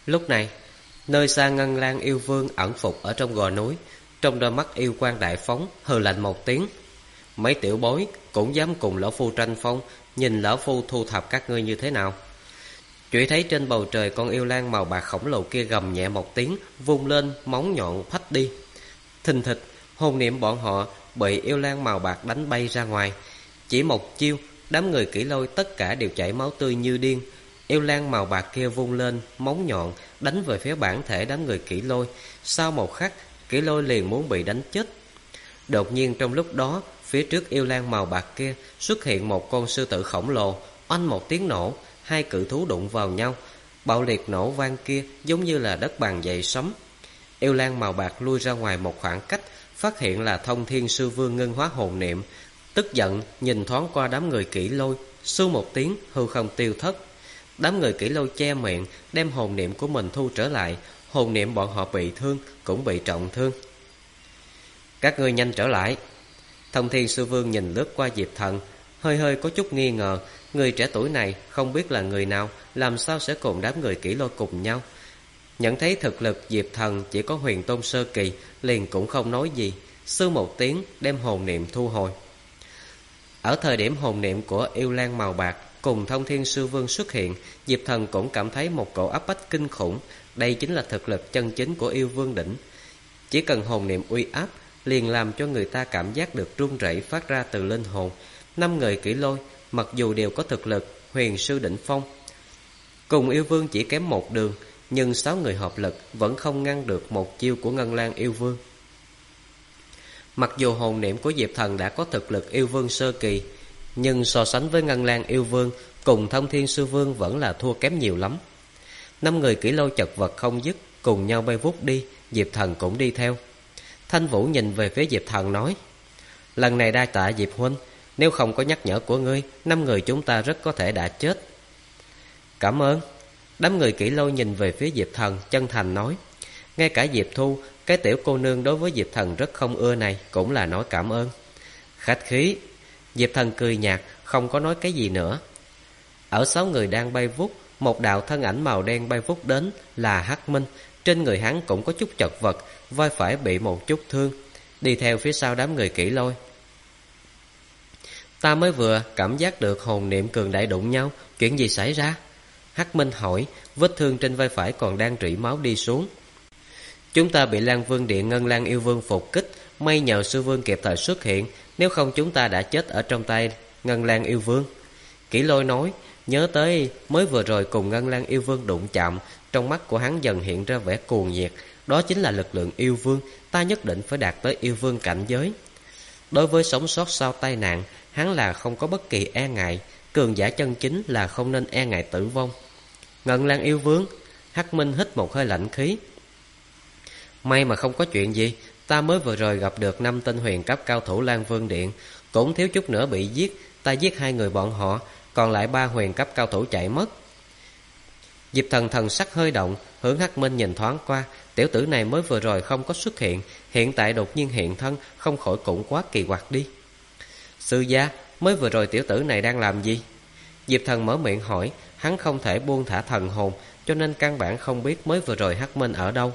Lúc này, nơi xa Ngân Lang yêu vương ẩn phục ở trong gò núi, trong đôi mắt yêu quang đại phóng, hừ lạnh một tiếng. Mấy tiểu bối cũng dám cùng lão phu tranh phong, nhìn lão phu thu thập các ngươi như thế nào? Chỉ thấy trên bầu trời con yêu lang màu bạc khổng lồ kia gầm nhẹ một tiếng, vung lên móng nhọn phách đi. Thình thịch, hồn niệm bọn họ bị yêu lang màu bạc đánh bay ra ngoài. Chỉ một chiêu, đám người Kỷ Lôi tất cả đều chảy máu tươi như điên. Yêu lang màu bạc kia vung lên móng nhọn đánh về phía bản thể đám người Kỷ Lôi. Sau một khắc, Kỷ Lôi liền muốn bị đánh chết. Đột nhiên trong lúc đó, phía trước yêu lang màu bạc kia xuất hiện một con sư tử khổng lồ. Oanh một tiếng nổ, hai cự thú đụng vào nhau. Bạo liệt nổ vang kia giống như là đất bằng dậy sóng. Yêu lang màu bạc lui ra ngoài một khoảng cách, phát hiện là Thông Thiên Sư Vương ngưng hóa hồn niệm. Tức giận nhìn thoáng qua đám người Kỷ Lôi, su một tiếng hư không tiêu thất. Đám người Kỷ Lôi che miệng, đem hồn niệm của mình thu trở lại. Hồn niệm bọn họ bị thương, cũng bị trọng thương. Các ngươi nhanh trở lại. Thông Thiên Sư Vương nhìn lướt qua Diệp Thần, hơi hơi có chút nghi ngờ. Người trẻ tuổi này không biết là người nào, làm sao sẽ cùng đám người Kỷ Lôi cùng nhau. Nhận thấy thực lực Diệp Thần chỉ có huyền tôn sơ kỳ, liền cũng không nói gì, sư một tiếng đem hồn niệm thu hồi. Ở thời điểm hồn niệm của yêu lang màu bạc cùng Thông Thiên Sư Vương xuất hiện, Diệp Thần cũng cảm thấy một cỗ áp bách kinh khủng. Đây chính là thực lực chân chính của yêu vương đỉnh. Chỉ cần hồn niệm uy áp, liền làm cho người ta cảm giác được run rẩy phát ra từ linh hồn. 5 người Kỷ Lôi mặc dù đều có thực lực huyền sư đỉnh phong, cùng yêu vương chỉ kém một đường, nhưng 6 người hợp lực vẫn không ngăn được một chiêu của Ngân Lang yêu vương. Mặc dù hồn niệm của Diệp Thần đã có thực lực yêu vương sơ kỳ, nhưng so sánh với Ngân Lang yêu vương cùng Thông Thiên Sư Vương vẫn là thua kém nhiều lắm. 5 người Kỷ Lôi chật vật không dứt, cùng nhau bay vút đi, Diệp Thần cũng đi theo. Thanh Vũ nhìn về phía Diệp Thần nói: lần này đa tạ Diệp huynh, nếu không có nhắc nhở của ngươi, 5 người chúng ta rất có thể đã chết. Cảm ơn. Đám người Kỷ Lôi nhìn về phía Diệp Thần, chân thành nói. Ngay cả Diệp Thu, cái tiểu cô nương đối với Diệp Thần rất không ưa này, cũng là nói cảm ơn. Khách khí. Diệp Thần cười nhạt, không có nói cái gì nữa. Ở 6 người đang bay vút, một đạo thân ảnh màu đen bay vút đến là Hắc Minh. Trên người hắn cũng có chút chật vật, vai phải bị một chút thương, đi theo phía sau đám người Kỷ Lôi. Ta mới vừa cảm giác được hồn niệm cường đại đụng nhau, chuyện gì xảy ra? Hắc Minh hỏi, vết thương trên vai phải còn đang rỉ máu đi xuống. Chúng ta bị Lan Vương Điện Ngân Lang yêu vương phục kích, may nhờ sư vương kịp thời xuất hiện, nếu không chúng ta đã chết ở trong tay Ngân Lang yêu vương. Kỷ Lôi nói, nhớ tới mới vừa rồi cùng Ngân Lang yêu vương đụng chạm, trong mắt của hắn dần hiện ra vẻ cuồng nhiệt. Đó chính là lực lượng yêu vương, ta nhất định phải đạt tới yêu vương cảnh giới. Đối với sống sót sau tai nạn, hắn là không có bất kỳ e ngại. Cường giả chân chính là không nên e ngại tử vong. Ngân Lang yêu vương. Hắc Minh hít một hơi lạnh khí. May mà không có chuyện gì, ta mới vừa rồi gặp được 5 tên huyền cấp cao thủ Lan Vương Điện, cũng thiếu chút nữa bị giết. Ta giết 2 người bọn họ, còn lại 3 huyền cấp cao thủ chạy mất. Diệp Thần thần sắc hơi động, hướng Hắc Minh nhìn thoáng qua. Tiểu tử này mới vừa rồi không có xuất hiện, hiện tại đột nhiên hiện thân, không khỏi cũng quá kỳ quặc đi. Sư gia, mới vừa rồi tiểu tử này đang làm gì? Diệp Thần mở miệng hỏi. Hắn không thể buông thả thần hồn, cho nên căn bản không biết mới vừa rồi Hắc Minh ở đâu.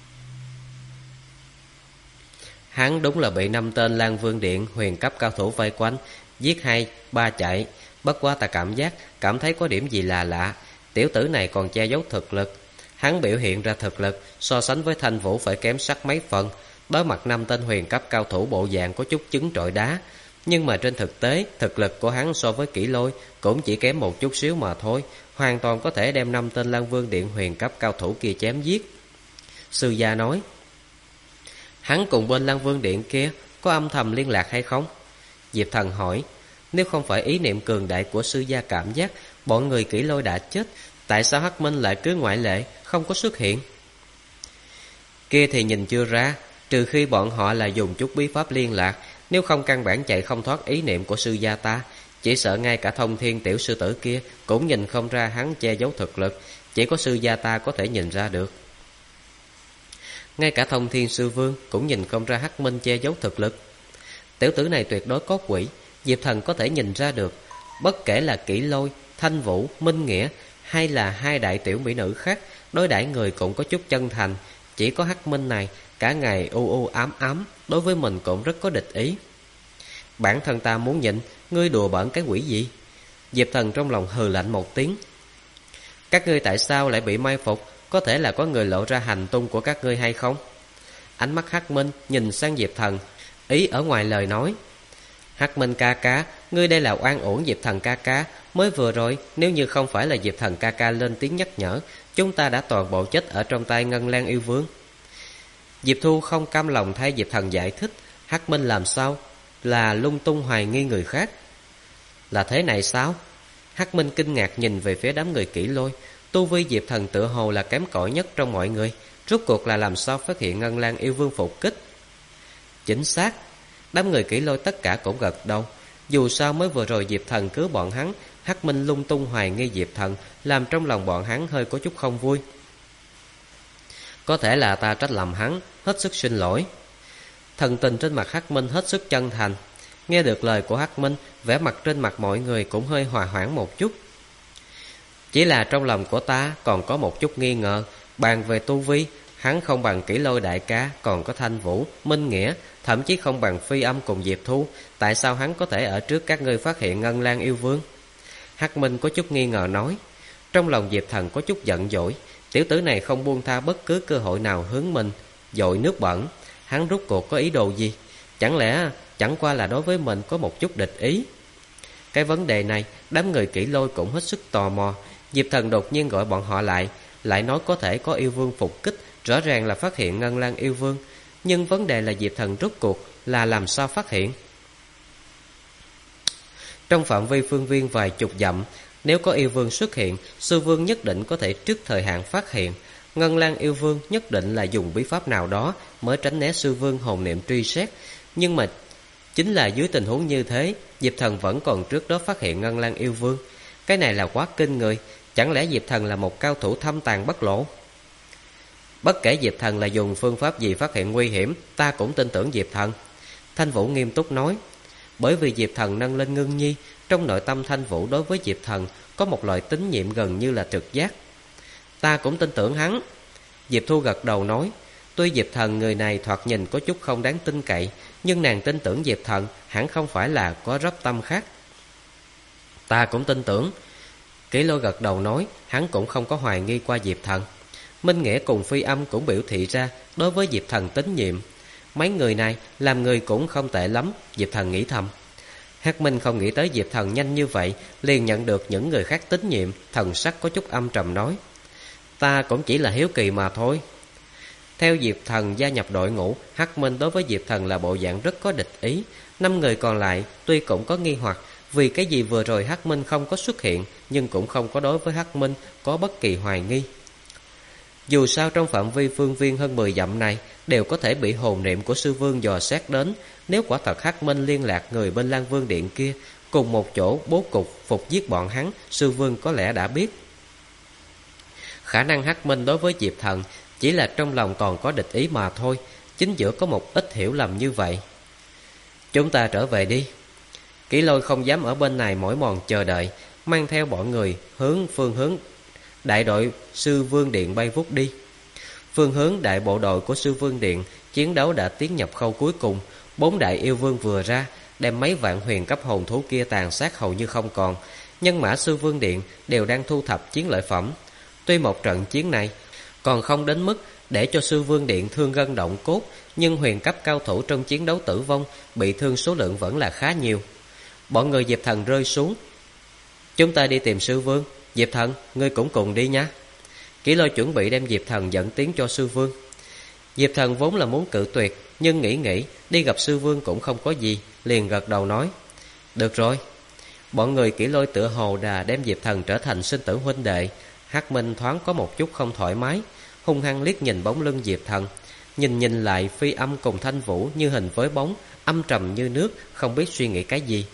Hắn đúng là bị 5 tên Lan Vương Điện huyền cấp cao thủ vây quanh, giết 2, 3 chạy. Bất quá ta cảm thấy có điểm gì là lạ. Tiểu tử này còn che giấu thực lực. Hắn biểu hiện ra thực lực so sánh với Thanh Vũ phải kém sắc mấy phần. Đối mặt 5 tên huyền cấp cao thủ bộ dạng có chút trứng trọi đá, nhưng mà trên thực tế thực lực của hắn so với Kỷ Lôi cũng chỉ kém một chút xíu mà thôi, hoàn toàn có thể đem 5 tên Lan Vương Điện huyền cấp cao thủ kia chém giết. Sư gia nói, hắn cùng bên Lan Vương Điện kia có âm thầm liên lạc hay không? Diệp Thần hỏi. Nếu không phải ý niệm cường đại của sư gia cảm giác bọn người Kỷ Lôi đã chết, tại sao Hắc Minh lại cứ ngoại lệ không có xuất hiện? Kia thì nhìn chưa ra, trừ khi bọn họ là dùng chút bí pháp liên lạc, nếu không căn bản chạy không thoát ý niệm của sư gia ta. Chỉ sợ ngay cả Thông Thiên tiểu sư tử kia cũng nhìn không ra hắn che giấu thực lực, chỉ có sư gia ta có thể nhìn ra được. Ngay cả Thông Thiên sư vương cũng nhìn không ra Hắc Minh che giấu thực lực. Tiểu tử này tuyệt đối có quỷ, Diệp Thần có thể nhìn ra được. Bất kể là Kỷ Lôi, Thanh Vũ, Minh Nghĩa hay là 2 đại tiểu mỹ nữ khác, đối đãi người cũng có chút chân thành. Chỉ có Hắc Minh này cả ngày u u ám ám, đối với mình cũng rất có địch ý. Bản thân ta muốn nhịn, ngươi đùa bỡn cái quỷ gì? Diệp Thần trong lòng hừ lạnh một tiếng. Các ngươi tại sao lại bị mai phục? Có thể là có người lộ ra hành tung của các ngươi hay không? Ánh mắt Hắc Minh nhìn sang Diệp Thần, ý ở ngoài lời nói. Hắc Minh ca ca, ngươi đây là oan uổng Diệp Thần ca ca. Mới vừa rồi, nếu như không phải là Diệp Thần ca ca lên tiếng nhắc nhở, chúng ta đã toàn bộ chết ở trong tay Ngân Lang yêu vương. Diệp Thu không cam lòng thay Diệp Thần giải thích. Hắc Minh làm sao là lung tung hoài nghi người khác? Là thế này sao? Hắc Minh kinh ngạc nhìn về phía đám người Kỷ Lôi. Tu vi Diệp Thần tựa hồ là kém cỏi nhất trong mọi người. Rốt cuộc là làm sao phát hiện Ngân Lang yêu vương phục kích? Chính xác. Đám người Kỷ Lôi tất cả cũng gật đầu. Dù sao mới vừa rồi Diệp Thần cứu bọn hắn, Hắc Minh lung tung hoài nghi Diệp Thần, làm trong lòng bọn hắn hơi có chút không vui. Có thể là ta trách lầm hắn, hết sức xin lỗi. Thần tình trên mặt Hắc Minh hết sức chân thành. Nghe được lời của Hắc Minh, vẻ mặt trên mặt mọi người cũng hơi hòa hoãn một chút. Chỉ là trong lòng của ta còn có một chút nghi ngờ. Bàn về tu vi, hắn không bằng Kỷ Lôi đại ca, còn có Thanh Vũ, Minh Nghĩa, thậm chí không bằng Phi Âm cùng Diệp Thu. Tại sao hắn có thể ở trước các ngươi phát hiện Ngân Lang yêu vương? Hắc Minh có chút nghi ngờ nói. Trong lòng Diệp Thần có chút giận dỗi. Tiểu tử này không buông tha bất cứ cơ hội nào hướng mình dội nước bẩn. Hắn rốt cuộc có ý đồ gì? Chẳng lẽ chẳng qua là đối với mình có một chút địch ý? Cái vấn đề này đám người Kỷ Lôi cũng hết sức tò mò. Diệp Thần đột nhiên gọi bọn họ lại nói có thể có yêu vương phục kích, rõ ràng là phát hiện Ngân Lang yêu vương. Nhưng vấn đề là Diệp Thần rốt cuộc là làm sao phát hiện? Trong phạm vi phương viên vài chục dặm, nếu có yêu vương xuất hiện, sư vương nhất định có thể trước thời hạn phát hiện. Ngân Lang yêu vương nhất định là dùng bí pháp nào đó mới tránh né sư vương hồn niệm truy xét. Nhưng mà chính là dưới tình huống như thế, Diệp Thần vẫn còn trước đó phát hiện Ngân Lang yêu vương. Cái này là quá kinh người. Chẳng lẽ Diệp Thần là một cao thủ thâm tàng bất lộ? Bất kể Diệp Thần là dùng phương pháp gì phát hiện nguy hiểm, ta cũng tin tưởng Diệp Thần. Thanh Vũ nghiêm túc nói. Bởi vì Diệp Thần nâng lên Ngưng Nhi, trong nội tâm Thanh Vũ đối với Diệp Thần có một loại tín nhiệm gần như là trực giác. Ta cũng tin tưởng hắn. Diệp Thu gật đầu nói. Tuy Diệp Thần người này thoạt nhìn có chút không đáng tin cậy, nhưng nàng tin tưởng Diệp Thần hẳn không phải là có rắp tâm khác. Ta cũng tin tưởng. Kỷ Lôi gật đầu nói. Hắn cũng không có hoài nghi qua Diệp Thần. Minh Nghĩa cùng Phi Âm cũng biểu thị ra đối với Diệp Thần tín nhiệm. Mấy người này làm người cũng không tệ lắm, Diệp Thần nghĩ thầm. Hắc Minh không nghĩ tới Diệp Thần nhanh như vậy liền nhận được những người khác tín nhiệm, thần sắc có chút âm trầm nói. Ta cũng chỉ là hiếu kỳ mà thôi. Theo Diệp Thần gia nhập đội ngũ, Hắc Minh đối với Diệp Thần là bộ dạng rất có địch ý. 5 người còn lại tuy cũng có nghi hoặc vì cái gì vừa rồi Hắc Minh không có xuất hiện, nhưng cũng không có đối với Hắc Minh có bất kỳ hoài nghi. Dù sao trong phạm vi phương viên hơn 10 dặm này đều có thể bị hồn niệm của sư vương dò xét đến. Nếu quả thật Hắc Minh liên lạc người bên Lan Vương Điện kia cùng một chỗ bố cục phục giết bọn hắn, sư vương có lẽ đã biết. Khả năng Hắc Minh đối với Diệp Thần chỉ là trong lòng còn có địch ý mà thôi. Chính giữa có một ít hiểu lầm như vậy. Chúng ta trở về đi. Kỷ Lôi không dám ở bên này mỏi mòn chờ đợi, mang theo bọn người phương hướng đại đội sư vương điện bay vút đi. Phương hướng đại bộ đội của sư vương điện, chiến đấu đã tiến nhập khâu cuối cùng. 4 đại yêu vương vừa ra, đem mấy vạn huyền cấp hồn thú kia tàn sát hầu như không còn. Nhân mã sư vương điện đều đang thu thập chiến lợi phẩm. Tuy một trận chiến này còn không đến mức để cho sư vương điện thương gân động cốt, nhưng huyền cấp cao thủ trong chiến đấu tử vong, bị thương số lượng vẫn là khá nhiều. Bọn người Diệp Thần rơi xuống. Chúng ta đi tìm sư vương. Diệp Thần, ngươi cũng cùng đi nha. Kỷ Lôi chuẩn bị đem Diệp Thần dẫn tiến cho sư vương. Diệp Thần vốn là muốn cự tuyệt, nhưng nghĩ đi gặp sư vương cũng không có gì, liền gật đầu nói. Được rồi. Bọn người Kỷ Lôi tựa hồ đã đem Diệp Thần trở thành sinh tử huynh đệ. Hắc Minh thoáng có một chút không thoải mái, hung hăng liếc nhìn bóng lưng Diệp Thần. Nhìn lại Phi Âm cùng Thanh Vũ như hình với bóng, âm trầm như nước, không biết suy nghĩ cái gì.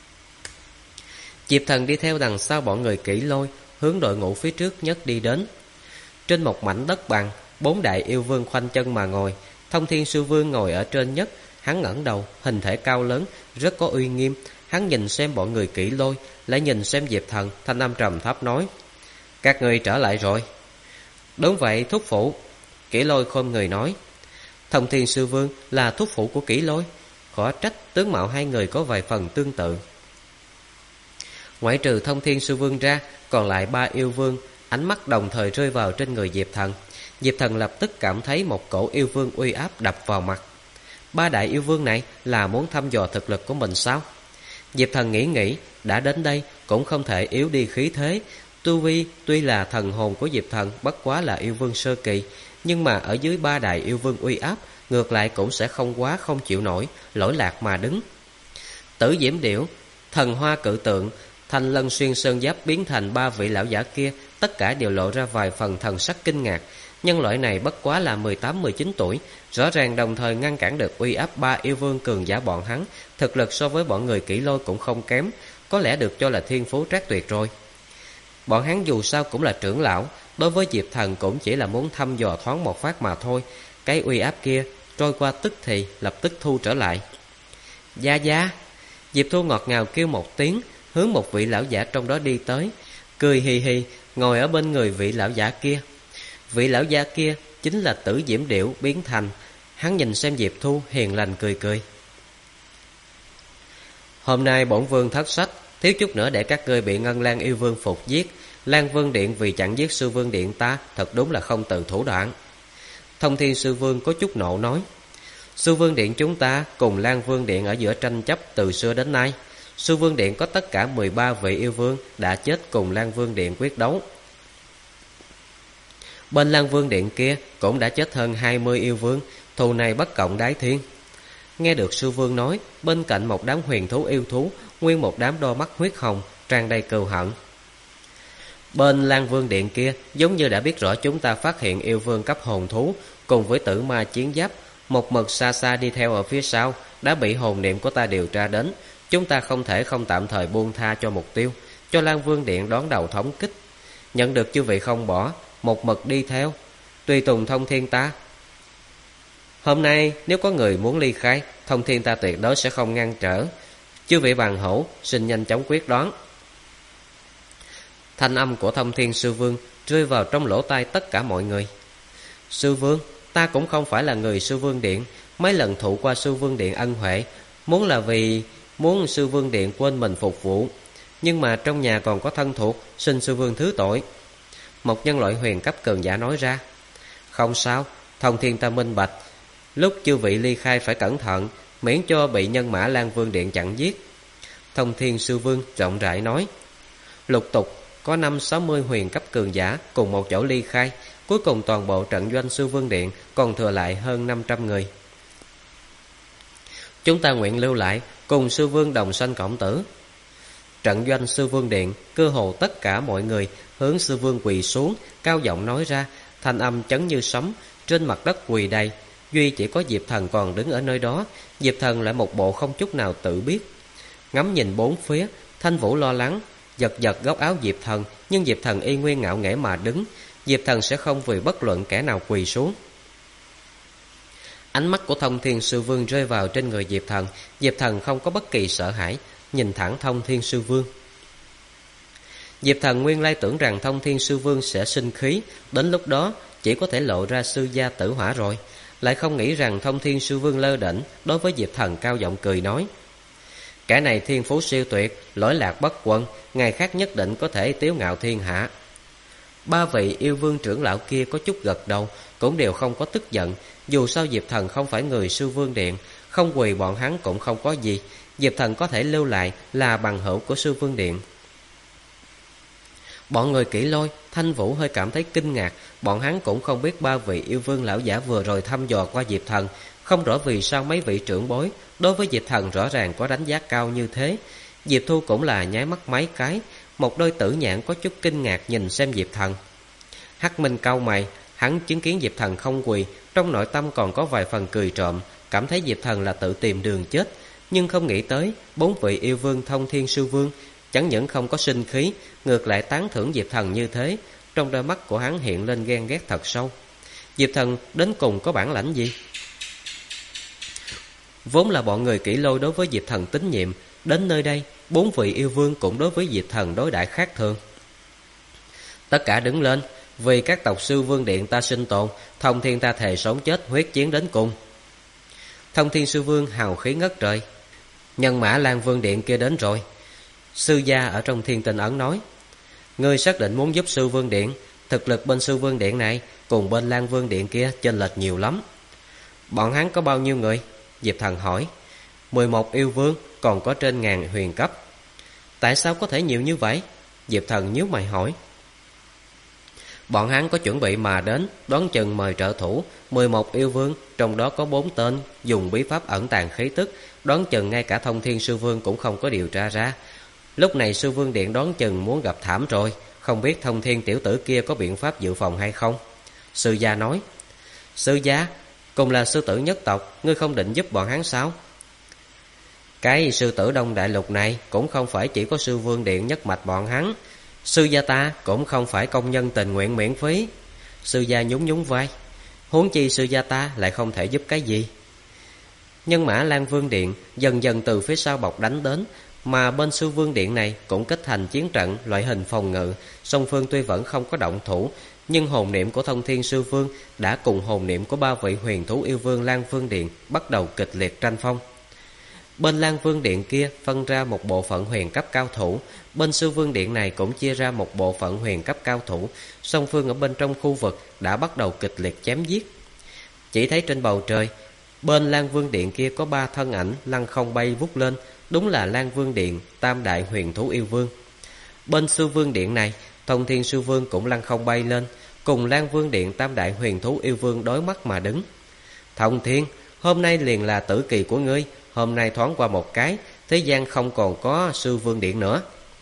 Diệp Thần đi theo đằng sau bọn người Kỷ Lôi, hướng đội ngũ phía trước nhất đi đến. Trên một mảnh đất bằng, 4 đại yêu vương khoanh chân mà ngồi. Thông Thiên Sư Vương ngồi ở trên nhất. Hắn ngẩng đầu, hình thể cao lớn, rất có uy nghiêm. Hắn nhìn xem bọn người Kỷ Lôi, lại nhìn xem Diệp Thần, thanh âm trầm thấp nói. Các ngươi trở lại rồi. Đúng vậy thúc phụ, Kỷ Lôi khom người nói. Thông Thiên Sư Vương là thúc phụ của Kỷ Lôi, khó trách tướng mạo hai người có vài phần tương tự. Ngoại trừ Thông Thiên Sư Vương ra, còn lại ba yêu vương ánh mắt đồng thời rơi vào trên người Diệp Thần. Diệp Thần lập tức cảm thấy một cổ yêu vương uy áp đập vào mặt. Ba đại yêu vương này là muốn thăm dò thực lực của mình sao? Diệp Thần nghĩ, đã đến đây cũng không thể yếu đi khí thế. Tu vi tuy là thần hồn của Diệp Thần bất quá là yêu vương sơ kỳ, nhưng mà ở dưới ba đại yêu vương uy áp, ngược lại cũng sẽ không chịu nổi, lỗi lạc mà đứng. Tử Diễm Điểu, Thần Hoa Cự Tượng, Thanh Lân Xuyên Sơn Giáp biến thành ba vị lão giả kia, tất cả đều lộ ra vài phần thần sắc kinh ngạc. Nhân loại này bất quá là 18-19 tuổi, rõ ràng đồng thời ngăn cản được uy áp ba yêu vương cường giả bọn hắn, thực lực so với bọn người Kỷ Lôi cũng không kém, có lẽ được cho là thiên phú trác tuyệt rồi. Bọn hắn dù sao cũng là trưởng lão, đối với Diệp Thần cũng chỉ là muốn thăm dò thoáng một phát mà thôi. Cái uy áp kia trôi qua tức thì lập tức thu trở lại. Gia Gia, Diệp Thu ngọt ngào kêu một tiếng, hướng một vị lão giả trong đó đi tới, cười hì hì ngồi ở bên người vị lão giả kia. Vị lão giả kia chính là Tử Diễm Điểu biến thành. Hắn nhìn xem Diệp Thu hiền lành cười. Hôm nay bổn vương thất sách, thiếu chút nữa để các ngươi bị Ngân Lang yêu vương phục giết. Lan Vương Điện vì chặn giết Sư Vương Điện ta, thật đúng là không từ thủ đoạn. Thông Thiên Sư Vương có chút nộ nói. Sư Vương Điện chúng ta cùng Lan Vương Điện ở giữa tranh chấp từ xưa đến nay. Sư Vương Điện có tất cả 13 vị yêu vương đã chết cùng Lan Vương Điện quyết đấu. Bên Lan Vương Điện kia cũng đã chết hơn 20 yêu vương, thù này bất cộng đái thiên. Nghe được Sư Vương nói, bên cạnh một đám huyền thú yêu thú, nguyên một đám đôi mắt huyết hồng, tràn đầy cừu hận. Bên Lan Vương Điện kia giống như đã biết rõ chúng ta phát hiện yêu vương cấp hồn thú cùng với tử ma chiến giáp, một mực xa xa đi theo ở phía sau, đã bị hồn niệm của ta điều tra đến. Chúng ta không thể không tạm thời buông tha cho mục tiêu, cho Lan Vương Điện đón đầu thống kích. Nhận được chư vị không bỏ, một mực đi theo, tùy tùng Thông Thiên ta. Hôm nay nếu có người muốn ly khai, Thông Thiên ta tuyệt đối sẽ không ngăn trở. Chư vị bằng hữu xin nhanh chóng quyết đoán. Thanh âm của Thông Thiên Sư Vương rơi vào trong lỗ tai tất cả mọi người. Sư Vương, ta cũng không phải là người Sư Vương Điện, mấy lần thụ qua Sư Vương Điện ân huệ, muốn là vì muốn Sư Vương Điện quên mình phục vụ, nhưng mà trong nhà còn có thân thuộc, xin Sư Vương thứ tội. Một nhân loại huyền cấp cường giả nói ra. Không sao, Thông Thiên ta minh bạch, lúc chư vị ly khai phải cẩn thận, miễn cho bị nhân mã Lan Vương Điện chặn giết. Thông Thiên Sư Vương rộng rãi nói. Lục tục có 50-60 huyền cấp cường giả cùng một chỗ ly khai, cuối cùng toàn bộ trận doanh Sư Vương Điện còn thừa lại hơn 500 người. Chúng ta nguyện lưu lại cùng Sư Vương đồng sanh cộng tử. Trận doanh Sư Vương Điện, cơ hồ tất cả mọi người hướng Sư Vương quỳ xuống, cao giọng nói ra, thanh âm chấn như sấm, trên mặt đất quỳ đầy. Duy chỉ có Diệp Thần còn đứng ở nơi đó. Diệp Thần lại một bộ không chút nào tự biết, ngắm nhìn bốn phía. Thanh Vũ lo lắng giật giật góc áo Diệp Thần, nhưng Diệp Thần y nguyên ngạo nghễ mà đứng. Diệp Thần sẽ không vì bất luận kẻ nào quỳ xuống. Ánh mắt của Thông Thiên Sư Vương rơi vào trên người Diệp Thần. Diệp Thần không có bất kỳ sợ hãi, nhìn thẳng Thông Thiên Sư Vương. Diệp Thần nguyên lai tưởng rằng Thông Thiên Sư Vương sẽ sinh khí, đến lúc đó chỉ có thể lộ ra sư gia tử hỏa rồi. Lại không nghĩ rằng Thông Thiên Sư Vương lơ đễnh đối với Diệp Thần cao giọng cười nói. Kẻ này thiên phú siêu tuyệt, lỗi lạc bất quân, ngày khác nhất định có thể tiếu ngạo thiên hạ. Ba vị yêu vương trưởng lão kia có chút gật đầu, cũng đều không có tức giận. Dù sao Diệp Thần không phải người Sư Vương Điện, không quỳ bọn hắn cũng không có gì. Diệp Thần có thể lưu lại là bằng hữu của Sư Vương Điện. Bọn người Kỷ Lôi, Thanh Vũ hơi cảm thấy kinh ngạc. Bọn hắn cũng không biết ba vị yêu vương lão giả vừa rồi thăm dò qua Diệp Thần, không rõ vì sao mấy vị trưởng bối đối với Diệp Thần rõ ràng có đánh giá cao như thế. Diệp Thu cũng là nháy mắt mấy cái, một đôi tử nhãn có chút kinh ngạc nhìn xem Diệp Thần. Hắc Minh cau mày, hắn chứng kiến Diệp Thần không quỳ, trong nội tâm còn có vài phần cười trộm, cảm thấy Diệp Thần là tự tìm đường chết, nhưng không nghĩ tới bốn vị yêu vương Thông Thiên Sư Vương chẳng những không có sinh khí, ngược lại tán thưởng Diệp Thần như thế. Trong đôi mắt của hắn hiện lên ghen ghét thật sâu. Diệp Thần đến cùng có bản lãnh gì? Vốn là bọn người Kỷ Lôi đối với Diệp Thần tín nhiệm, đến nơi đây bốn vị yêu vương cũng đối với Diệp Thần đối đãi khác thường. Tất cả đứng lên, Vì các tộc sư vương điện ta sinh tồn, Thông Thiên ta thề sống chết huyết chiến đến cùng. Thông Thiên sư vương hào khí ngất trời. Nhân mã Lan Vương điện kia đến rồi. Sư gia ở trong Thiên Tinh Ấn nói, ngươi xác định muốn giúp sư vương điện. Thực lực bên sư vương điện này cùng bên Lan Vương điện kia chênh lệch nhiều lắm. Bọn hắn có bao nhiêu người? Diệp Thần hỏi. 11 yêu vương, còn có trên 1000 huyền cấp. Tại sao có thể nhiều như vậy? Diệp Thần nhíu mày hỏi. Bọn hắn có chuẩn bị mà đến, đoán chừng mời trợ thủ. 11 yêu vương, trong đó có 4 tên dùng bí pháp ẩn tàng khí tức, đoán chừng ngay cả Thông Thiên sư vương cũng không có điều tra ra. Lúc này sư vương điện đoán chừng muốn gặp thảm rồi, không biết Thông Thiên tiểu tử kia có biện pháp dự phòng hay không. Sư gia nói. Sư gia, cùng là sư tử nhất tộc, ngươi không định giúp bọn hắn sao? Cái sư tử Đông Đại Lục này cũng không phải chỉ có sư vương điện nhất mạch bọn hắn. Sư gia ta cũng không phải công nhân tình nguyện miễn phí. Sư gia nhún nhún vai. Huống chi sư gia ta lại không thể giúp cái gì. Nhân mã Lan Vương điện dần dần từ phía sau bọc đánh đến, mà bên sư vương điện này cũng kết thành chiến trận loại hình phòng ngự. Song phương tuy vẫn không có động thủ, nhưng hồn niệm của Thông Thiên sư vương đã cùng hồn niệm của 3 vị huyền thú yêu vương Lan Vương điện bắt đầu kịch liệt tranh phong. Bên Lan Vương điện kia phân ra một bộ phận huyền cấp cao thủ, bên sư vương điện này cũng chia ra một bộ phận huyền cấp cao thủ. Song phương ở bên trong khu vực đã bắt đầu kịch liệt chém giết. Chỉ thấy trên bầu trời, bên Lan Vương điện kia có 3 thân ảnh lăng không bay vút lên, đúng là Lan Vương điện tam đại huyền thú yêu vương. Bên sư vương điện này, Thông Thiên sư vương cũng lăng không bay lên, cùng Lan Vương điện tam đại huyền thú yêu vương đối mắt mà đứng. Thông Thiên, hôm nay liền là tử kỳ của ngươi. Hôm nay thoáng qua một cái, thế gian không còn có sư vương điện nữa.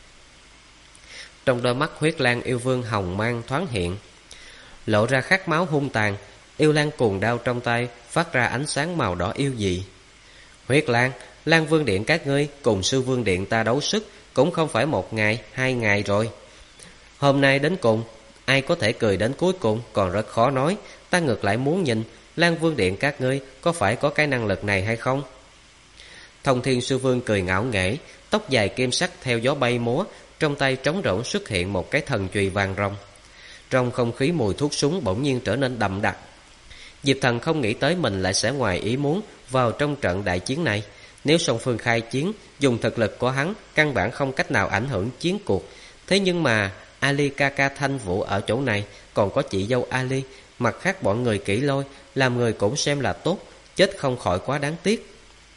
Trong đôi mắt huyết lang yêu vương hồng mang thoáng hiện, lộ ra khát máu hung tàn. Yêu lang cuồng đao trong tay phát ra ánh sáng màu đỏ yêu dị. Huyết lang, Lan Vương điện các ngươi cùng sư vương điện ta đấu sức cũng không phải 1 ngày, 2 ngày rồi. Hôm nay đến cùng, ai có thể cười đến cuối cùng còn rất khó nói. Ta ngược lại muốn nhìn Lan Vương điện các ngươi có phải có cái năng lực này hay không. Thông Thiên sư vương cười ngạo nghễ, tóc dài kim sắc theo gió bay múa, trong tay trống rỗng xuất hiện một cái thần chùy vàng ròng. Trong không khí mùi thuốc súng bỗng nhiên trở nên đậm đặc. Diệp Thần không nghĩ tới mình lại sẽ ngoài ý muốn vào trong trận đại chiến này. Nếu song phương khai chiến, dùng thực lực của hắn căn bản không cách nào ảnh hưởng chiến cuộc. Thế nhưng mà Ali ca ca Thanh Vũ ở chỗ này, còn có chị dâu Ali, mặt khác bọn người Kỷ Lôi, làm người cũng xem là tốt, chết không khỏi quá đáng tiếc.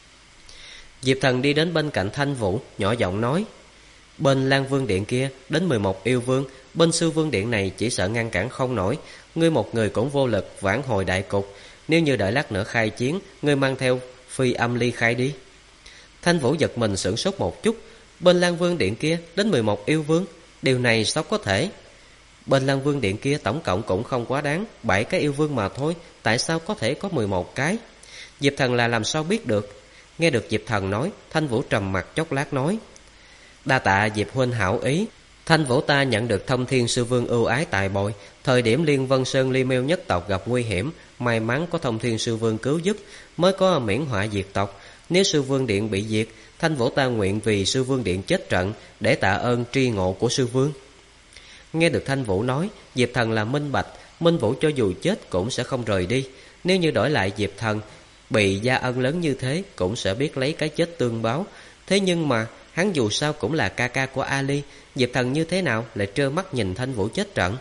Diệp Thần đi đến bên cạnh Thanh Vũ, nhỏ giọng nói, bên Lan Vương điện kia đến 11 yêu vương, bên sư vương điện này chỉ sợ ngăn cản không nổi. Ngươi một người cũng vô lực vãn hồi đại cục. Nếu như đợi lát nữa khai chiến, ngươi mang theo phi âm ly khai đi. Thanh Vũ giật mình sửng sốt một chút. Bên Lan Vương điện kia đến 11 yêu vương, điều này sao có thể? Bên Lan Vương điện kia tổng cộng cũng không quá đáng, 7 cái yêu vương mà thôi, tại sao có thể có 11 cái? Diệp Thần là làm sao biết được? Nghe được Diệp Thần nói, Thanh Vũ trầm mặt chốc lát nói, đa tạ Diệp huynh hảo ý. Thanh Vũ ta nhận được Thông Thiên sư vương ưu ái tài bồi. Thời điểm Liên Vân Sơn Ly Miêu nhất tộc gặp nguy hiểm, may mắn có Thông Thiên sư vương cứu giúp, mới có miễn họa diệt tộc. Nếu sư vương điện bị diệt, Thanh Vũ ta nguyện vì sư vương điện chết trận, để tạ ơn tri ngộ của sư vương. Nghe được Thanh Vũ nói, Diệp Thần là minh bạch, Minh Vũ cho dù chết cũng sẽ không rời đi. Nếu như đổi lại Diệp Thần bị gia ân lớn như thế, cũng sẽ biết lấy cái chết tương báo. Thế nhưng mà hắn dù sao cũng là ca ca của Ali, Diệp Thần như thế nào lại trơ mắt nhìn Thanh Vũ chết trận?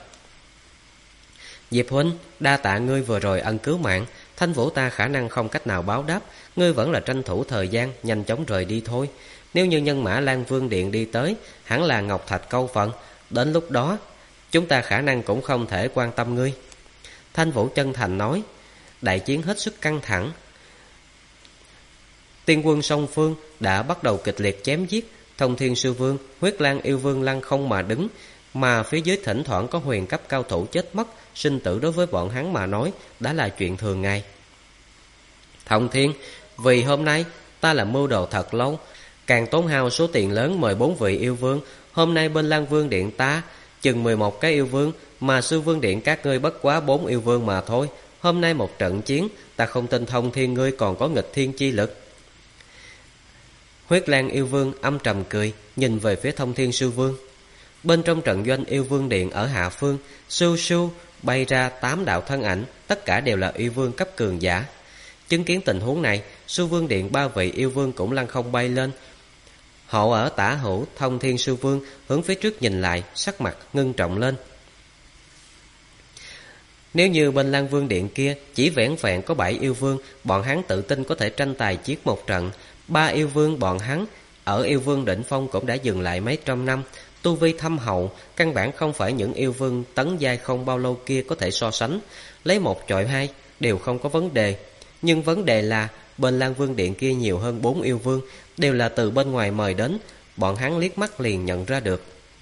Diệp huynh, đa tạ ngươi vừa rồi ân cứu mạng. Thanh Vũ ta khả năng không cách nào báo đáp, ngươi vẫn là tranh thủ thời gian nhanh chóng rời đi thôi. Nếu như nhân mã Lan Vương điện đi tới, hẳn là Ngọc Thạch câu phận, đến lúc đó chúng ta khả năng cũng không thể quan tâm ngươi. Thanh Vũ chân thành nói. Đại chiến hết sức căng thẳng, tiên quân song phương đã bắt đầu kịch liệt chém giết. Thông Thiên sư vương, huyết lang yêu vương lăng không mà đứng, mà phía dưới thỉnh thoảng có huyền cấp cao thủ chết mất. Sinh tử đối với bọn hắn mà nói đã là chuyện thường ngày. Thông Thiên, vì hôm nay ta làm mưu đồ thật lâu, càng tốn hao số tiền lớn mời 4 vị yêu vương. Hôm nay bên Lan Vương điện ta chừng 11 cái yêu vương, mà sư vương điện các ngươi bất quá 4 yêu vương mà thôi. Hôm nay một trận chiến, ta không tin Thông Thiên ngươi còn có nghịch thiên chi lực. Huyết lang yêu vương âm trầm cười, nhìn về phía Thông Thiên sư vương. Bên trong trận doanh yêu vương điện ở hạ phương, sưu sưu bay ra 8 đạo thân ảnh, tất cả đều là yêu vương cấp cường giả. Chứng kiến tình huống này, Sư Vương điện 3 vị yêu vương cũng lăng không bay lên. Họ ở tả hữu Thông Thiên Sư Vương hướng phía trước nhìn lại, sắc mặt ngưng trọng lên. Nếu như bên Lan Vương điện kia chỉ vẻn vẹn có 7 yêu vương, bọn hắn tự tin có thể tranh tài chiến một trận. 3 yêu vương bọn hắn ở yêu vương đỉnh phong cũng đã dừng lại mấy trăm năm, tu vi thâm hậu, căn bản không phải những yêu vương tấn giai không bao lâu kia có thể so sánh. Lấy một chọi hai đều không có vấn đề. Nhưng vấn đề là bên Lan Vương điện kia nhiều hơn 4 yêu vương, đều là từ bên ngoài mời đến, bọn hắn liếc mắt liền nhận ra được.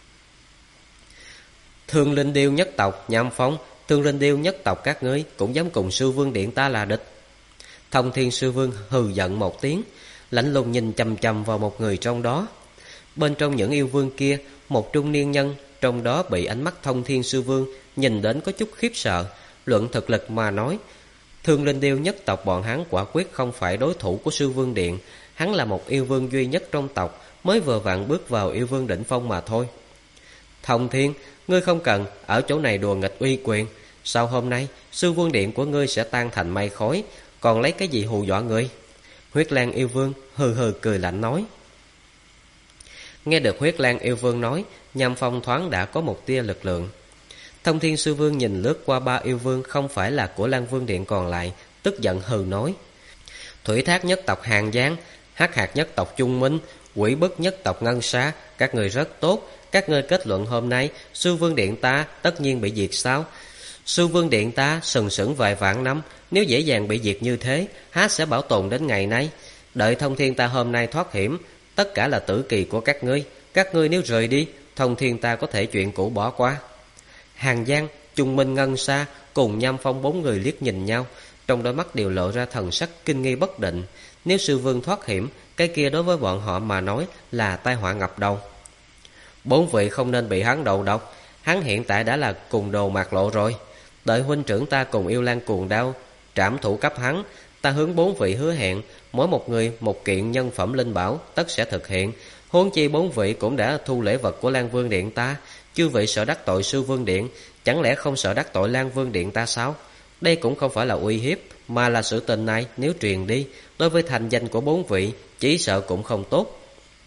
Thương Linh Điêu nhất tộc Nham Phong, Thương Linh Điêu nhất tộc các ngươi cũng dám cùng Sư Vương điện ta là địch. Thông Thiên Sư Vương hừ giận một tiếng, lạnh lùng nhìn chằm chằm vào một người trong đó. Bên trong những yêu vương kia, một trung niên nhân trong đó bị ánh mắt Thông Thiên Sư Vương nhìn đến có chút khiếp sợ. Luận thực lực mà nói, Thương Linh Điêu nhất tộc bọn hắn quả quyết không phải đối thủ của Sư Vương điện. Hắn là một yêu vương duy nhất trong tộc, mới vừa vặn bước vào yêu vương đỉnh phong mà thôi. Thông Thiên, ngươi không cần ở chỗ này đùa nghịch uy quyền. Sau hôm nay, Sư Vương điện của ngươi sẽ tan thành mây khói, còn lấy cái gì hù dọa ngươi? Huyết Lang yêu vương hừ hừ cười lạnh nói. Nghe được Huyết Lang yêu vương nói, Nham Phong thoáng đã có một tia lực lượng. Thông Thiên Sư Vương nhìn lướt qua 3 yêu vương không phải là của Lan Vương điện còn lại, tức giận hừ nói. Thủy Thác nhất tộc Hàn Giang, Hắc Hạt nhất tộc Trung Minh, Quỷ Bức nhất tộc Ngân Sa, các người rất tốt. Các ngươi kết luận hôm nay Sư Vương điện ta tất nhiên bị diệt sao? Sư Vương điện ta sừng sững vài vạn năm, nếu dễ dàng bị diệt như thế, há sẽ bảo tồn đến ngày nay? Đợi Thông Thiên ta hôm nay thoát hiểm, tất cả là tử kỳ của các ngươi. Các ngươi nếu rời đi, Thông Thiên ta có thể chuyện cũ bỏ qua. Hàn Giang, Trung Minh, Ngân Sa cùng Nham Phong 4 người liếc nhìn nhau, trong đôi mắt đều lộ ra thần sắc kinh nghi bất định. Nếu Sư Vương thoát hiểm, cái kia đối với bọn họ mà nói là tai họa ngập đầu. 4 vị không nên bị hắn đầu độc, hắn hiện tại đã là cùng đồ mạt lộ rồi. Đợi huynh trưởng ta cùng Yêu Lang cuồng đao trảm thủ cấp hắn, ta hướng 4 vị hứa hẹn, mỗi một người một kiện nhân phẩm linh bảo tất sẽ thực hiện. Huống chi 4 vị cũng đã thu lễ vật của Lan Vương điện ta, chư vị sợ đắc tội Sư Vương điện, chẳng lẽ không sợ đắc tội Lan Vương điện ta sao? Đây cũng không phải là uy hiếp, mà là sự tình này nếu truyền đi, đối với thành danh của 4 vị chỉ sợ cũng không tốt.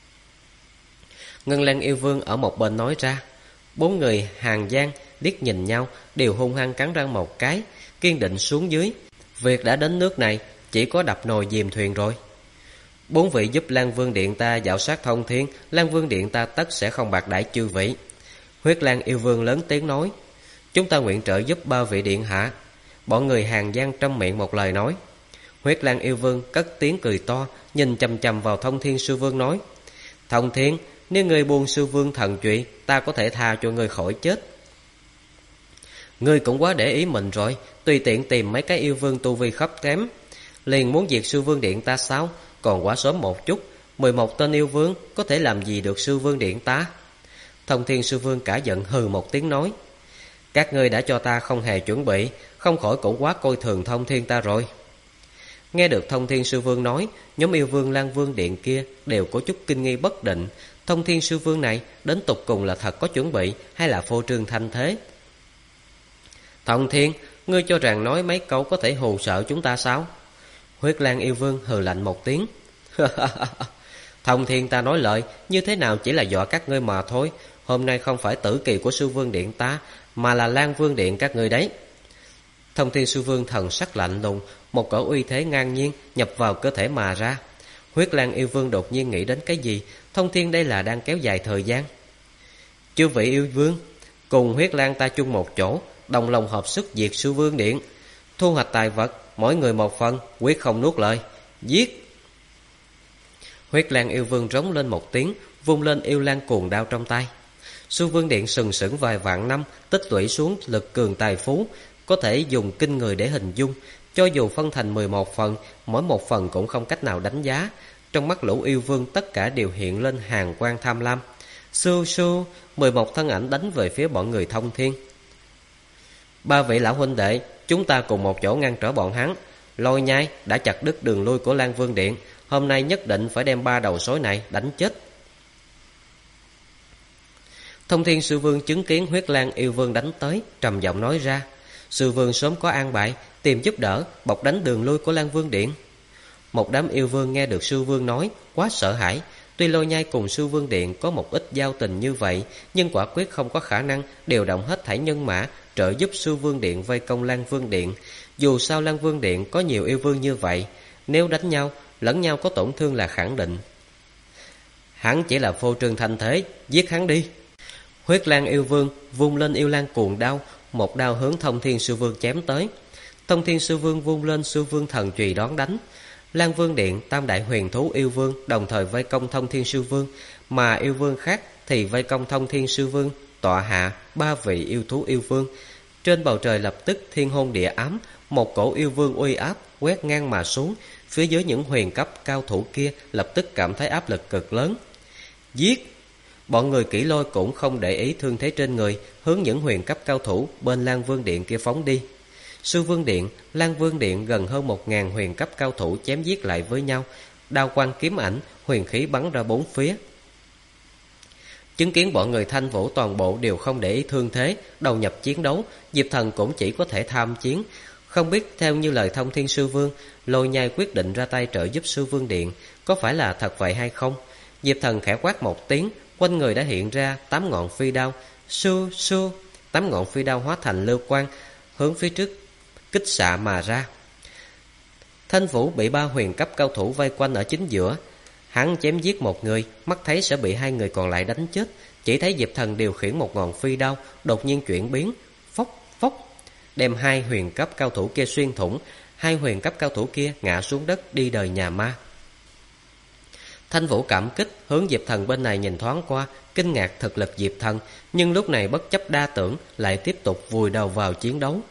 Ngân Lan yêu vương ở một bên nói ra. 4 người Hàn Giang liếc nhìn nhau, đều hung hăng cắn răng một cái, kiên định xuống dưới. Việc đã đến nước này, chỉ có đập nồi dìm thuyền rồi. 4 vị giúp Lan Vương điện ta dạo sát Thông Thiên, Lan Vương điện ta tất sẽ không bạc đãi chư vị. Huyết Lang yêu vương lớn tiếng nói. Chúng ta nguyện trợ giúp 3 vị điện hạ. Bọn người Hàn Giang trong miệng một lời nói. Huyết Lang yêu vương cất tiếng cười to, nhìn chằm chằm vào Thông Thiên Sư Vương nói. Thông Thiên, nếu ngươi buông Sư Vương thần trụy, ta có thể tha cho ngươi khỏi chết. Ngươi cũng quá để ý mình rồi, tùy tiện tìm mấy cái yêu vương tu vi thấp kém, liền muốn diệt Sư Vương điện ta sao? Còn quá sớm một chút, 11 tên yêu vương có thể làm gì được Sư Vương điện ta? Thông Thiên Sư Vương cả giận hừ một tiếng nói. Các ngươi đã cho ta không hề chuẩn bị, không khỏi cũng quá coi thường Thông Thiên ta rồi. Nghe được Thông Thiên Sư Vương nói, nhóm yêu vương Lan Vương điện kia đều có chút kinh nghi bất định. Thông Thiên Sư Vương này đến tục cùng là thật có chuẩn bị hay là phô trương thanh thế? Thông Thiên, ngươi cho rằng nói mấy câu có thể hù sợ chúng ta sao? Huyết Lang yêu vương hừ lạnh một tiếng. Thông Thiên ta nói lời, như thế nào chỉ là dọa các ngươi mà thôi. Hôm nay không phải tử kỳ của Sư Vương điện ta, mà là Lan Vương điện các ngươi đấy. Thông Thiên Sư Vương thần sắc lạnh lùng, một cỗ uy thế ngang nhiên nhập vào cơ thể mà ra. Huyết Lang yêu vương đột nhiên nghĩ đến cái gì? Thông Thiên đây là đang kéo dài thời gian. Chư vị yêu vương, cùng Huyết Lang ta chung một chỗ, đồng lòng hợp sức diệt Sư Vương điện, thu hoạch tài vật, mỗi người một phần, quyết không nuốt lời. Giết! Huyết Lang yêu vương rống lên một tiếng, vung lên yêu lang cuồng đao trong tay. Sư Vương điện sừng sững vài vạn năm, tích lũy xuống lực cường tài phú, có thể dùng kinh người để hình dung. Cho dù phân thành 11 phần, mỗi một phần cũng không cách nào đánh giá. Trong mắt lũ yêu vương tất cả đều hiện lên hàn quang tham lam. Sưu sưu, 11 thân ảnh đánh về phía bọn người Thông Thiên. 3 vị lão huynh đệ, chúng ta cùng một chỗ ngăn trở bọn hắn. Lôi Nhai đã chặt đứt đường lui của Lan Vương điện, hôm nay nhất định phải đem 3 đầu sói này đánh chết. Thông Thiên Sư Vương chứng kiến Huyết Lang yêu vương đánh tới, trầm giọng nói ra: Sư Vương sớm có an bài, tìm giúp đỡ, bọc đánh đường lui của Lang Vương Điện. Một đám yêu vương nghe được Sư Vương nói, quá sợ hãi. Tuy Lôi Nhai cùng Sư Vương Điện có một ít giao tình như vậy, nhưng quả quyết không có khả năng điều động hết thảy nhân mã trợ giúp Sư Vương Điện vây công Lang Vương Điện. Dù sao Lang Vương Điện có nhiều yêu vương như vậy, nếu đánh nhau, lẫn nhau có tổn thương là khẳng định. Hắn chỉ là phô trương thanh thế, giết hắn đi. Huyết Lang yêu vương vung lên yêu lang cuồng đao, một đao hướng Thông Thiên Sư Vương chém tới. Thông Thiên Sư Vương vung lên Sư Vương thần chùy đón đánh. Lang Vương Điện tam đại huyền thú yêu vương đồng thời vây công Thông Thiên Sư Vương, mà yêu vương khác thì vây công Thông Thiên Sư Vương, tọa hạ 3 vị yêu thú yêu vương. Trên bầu trời lập tức thiên hôn địa ám, một cổ yêu vương uy áp quét ngang mà xuống. Phía dưới những huyền cấp cao thủ kia lập tức cảm thấy áp lực cực lớn. Giết! Bọn người Kỷ Lôi cũng không để ý thương thế trên người, hướng những huyền cấp cao thủ bên Lang Vương Điện kia phóng đi. Sư Vương Điện, Lang Vương Điện gần hơn 1000 huyền cấp cao thủ chém giết lại với nhau, đao quang kiếm ảnh, huyền khí bắn ra bốn phía. Chứng kiến bọn người Thanh Vũ toàn bộ đều không để ý thương thế, đầu nhập chiến đấu, Diệp Thần cũng chỉ có thể tham chiến. Không biết theo như lời Thông Thiên Sư Vương, Lôi Nhai quyết định ra tay trợ giúp Sư Vương Điện, có phải là thật vậy hay không? Diệp Thần khẽ quát một tiếng, quanh người đã hiện ra 8 ngọn phi đao. Su su, 8 ngọn phi đao hóa thành lưu quang, hướng phía trước kích xạ mà ra. Thanh Vũ bị 3 huyền cấp cao thủ vây quanh ở chính giữa. Hắn chém giết một người, mắt thấy sẽ bị 2 người còn lại đánh chết. Chỉ thấy Diệp Thần điều khiển một ngọn phi đao đột nhiên chuyển biến, phốc phốc, đem 2 huyền cấp cao thủ kia xuyên thủng. 2 huyền cấp cao thủ kia ngã xuống đất đi đời nhà ma. Thanh Vũ cảm kích hướng Diệp Thần bên này nhìn thoáng qua, kinh ngạc thực lực Diệp Thần, nhưng lúc này bất chấp đa tưởng lại tiếp tục vùi đầu vào chiến đấu.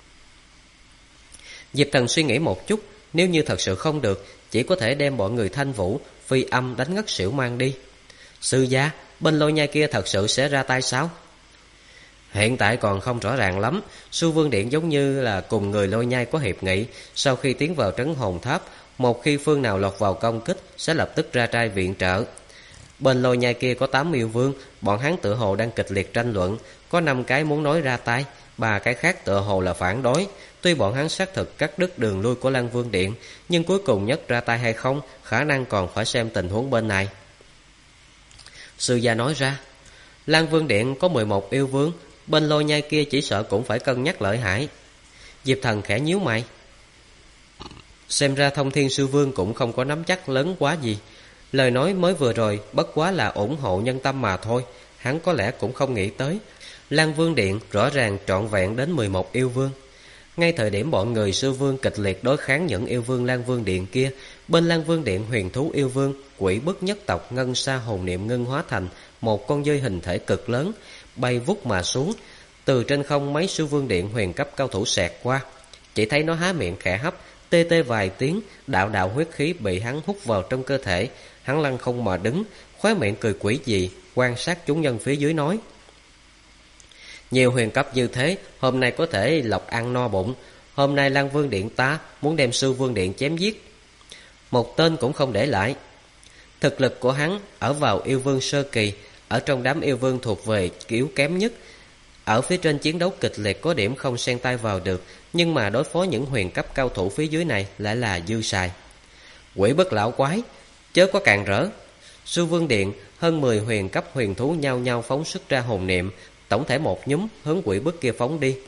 Diệp Thần suy nghĩ một chút, nếu như thật sự không được, chỉ có thể đem bọn người Thanh Vũ phi âm đánh ngất xỉu mang đi. Sư gia, bên Lôi Nhai kia thật sự sẽ ra tay sao? Hiện tại còn không rõ ràng lắm. Sư Vương Điện giống như là cùng người Lôi Nhai có hiệp nghị, sau khi tiến vào trấn hồn tháp, một khi phương nào lọt vào công kích sẽ lập tức ra tay viện trợ. Bên Lôi Nhai kia có 8 yêu vương, bọn hắn tự hồ đang kịch liệt tranh luận, có 5 cái muốn nói ra tay, 3 cái khác tự hồ là phản đối. Tuy bọn hắn xác thực cắt đứt đường lui của Lang Vương Điện, nhưng cuối cùng nhất ra tay hay không, khả năng còn phải xem tình huống bên này. Sư gia nói ra, Lang Vương Điện có 11 yêu vương, bên Lôi Nhai kia chỉ sợ cũng phải cân nhắc lợi hại. Diệp Thần khẽ nhíu mày. Xem ra Thông Thiên Sư Vương cũng không có nắm chắc lớn quá gì. Lời nói mới vừa rồi bất quá là ủng hộ nhân tâm mà thôi. Hắn có lẽ cũng không nghĩ tới Lang Vương Điện rõ ràng trọn vẹn đến 11 yêu vương. Ngay thời điểm bọn người Sư Vương kịch liệt đối kháng những yêu vương Lang Vương Điện kia, bên Lang Vương Điện huyền thú yêu vương Quỷ Bức nhất tộc ngân sa hồn niệm ngưng hóa thành một con dơi hình thể cực lớn, bay vút mà xuống. Từ trên không mấy Sư Vương Điện huyền cấp cao thủ xẹt qua, chỉ thấy nó há miệng khẽ hấp, tê tê vài tiếng, đạo đạo huyết khí bị hắn hút vào trong cơ thể. Hắn lăn không mà đứng, khóe miệng cười quỷ dị, quan sát chúng nhân phía dưới nói: nhiều huyền cấp như thế, hôm nay có thể lộc ăn no bụng. Hôm nay Lang Vương Điện ta muốn đem Sư Vương Điện chém giết, một tên cũng không để lại. Thực lực của hắn ở vào yêu vương sơ kỳ, ở trong đám yêu vương thuộc về yếu kém nhất. Ở phía trên chiến đấu kịch liệt có điểm không xen tay vào được, nhưng mà đối phó những huyền cấp cao thủ phía dưới này lại là dư xài. Quỷ Bất lão quái, chớ có càn rỡ. Sư Vương Điện hơn 10 huyền cấp huyền thú nhau nhau phóng xuất ra hồn niệm, tổng thể một nhúm hướng Quỷ Bức kia phóng đi.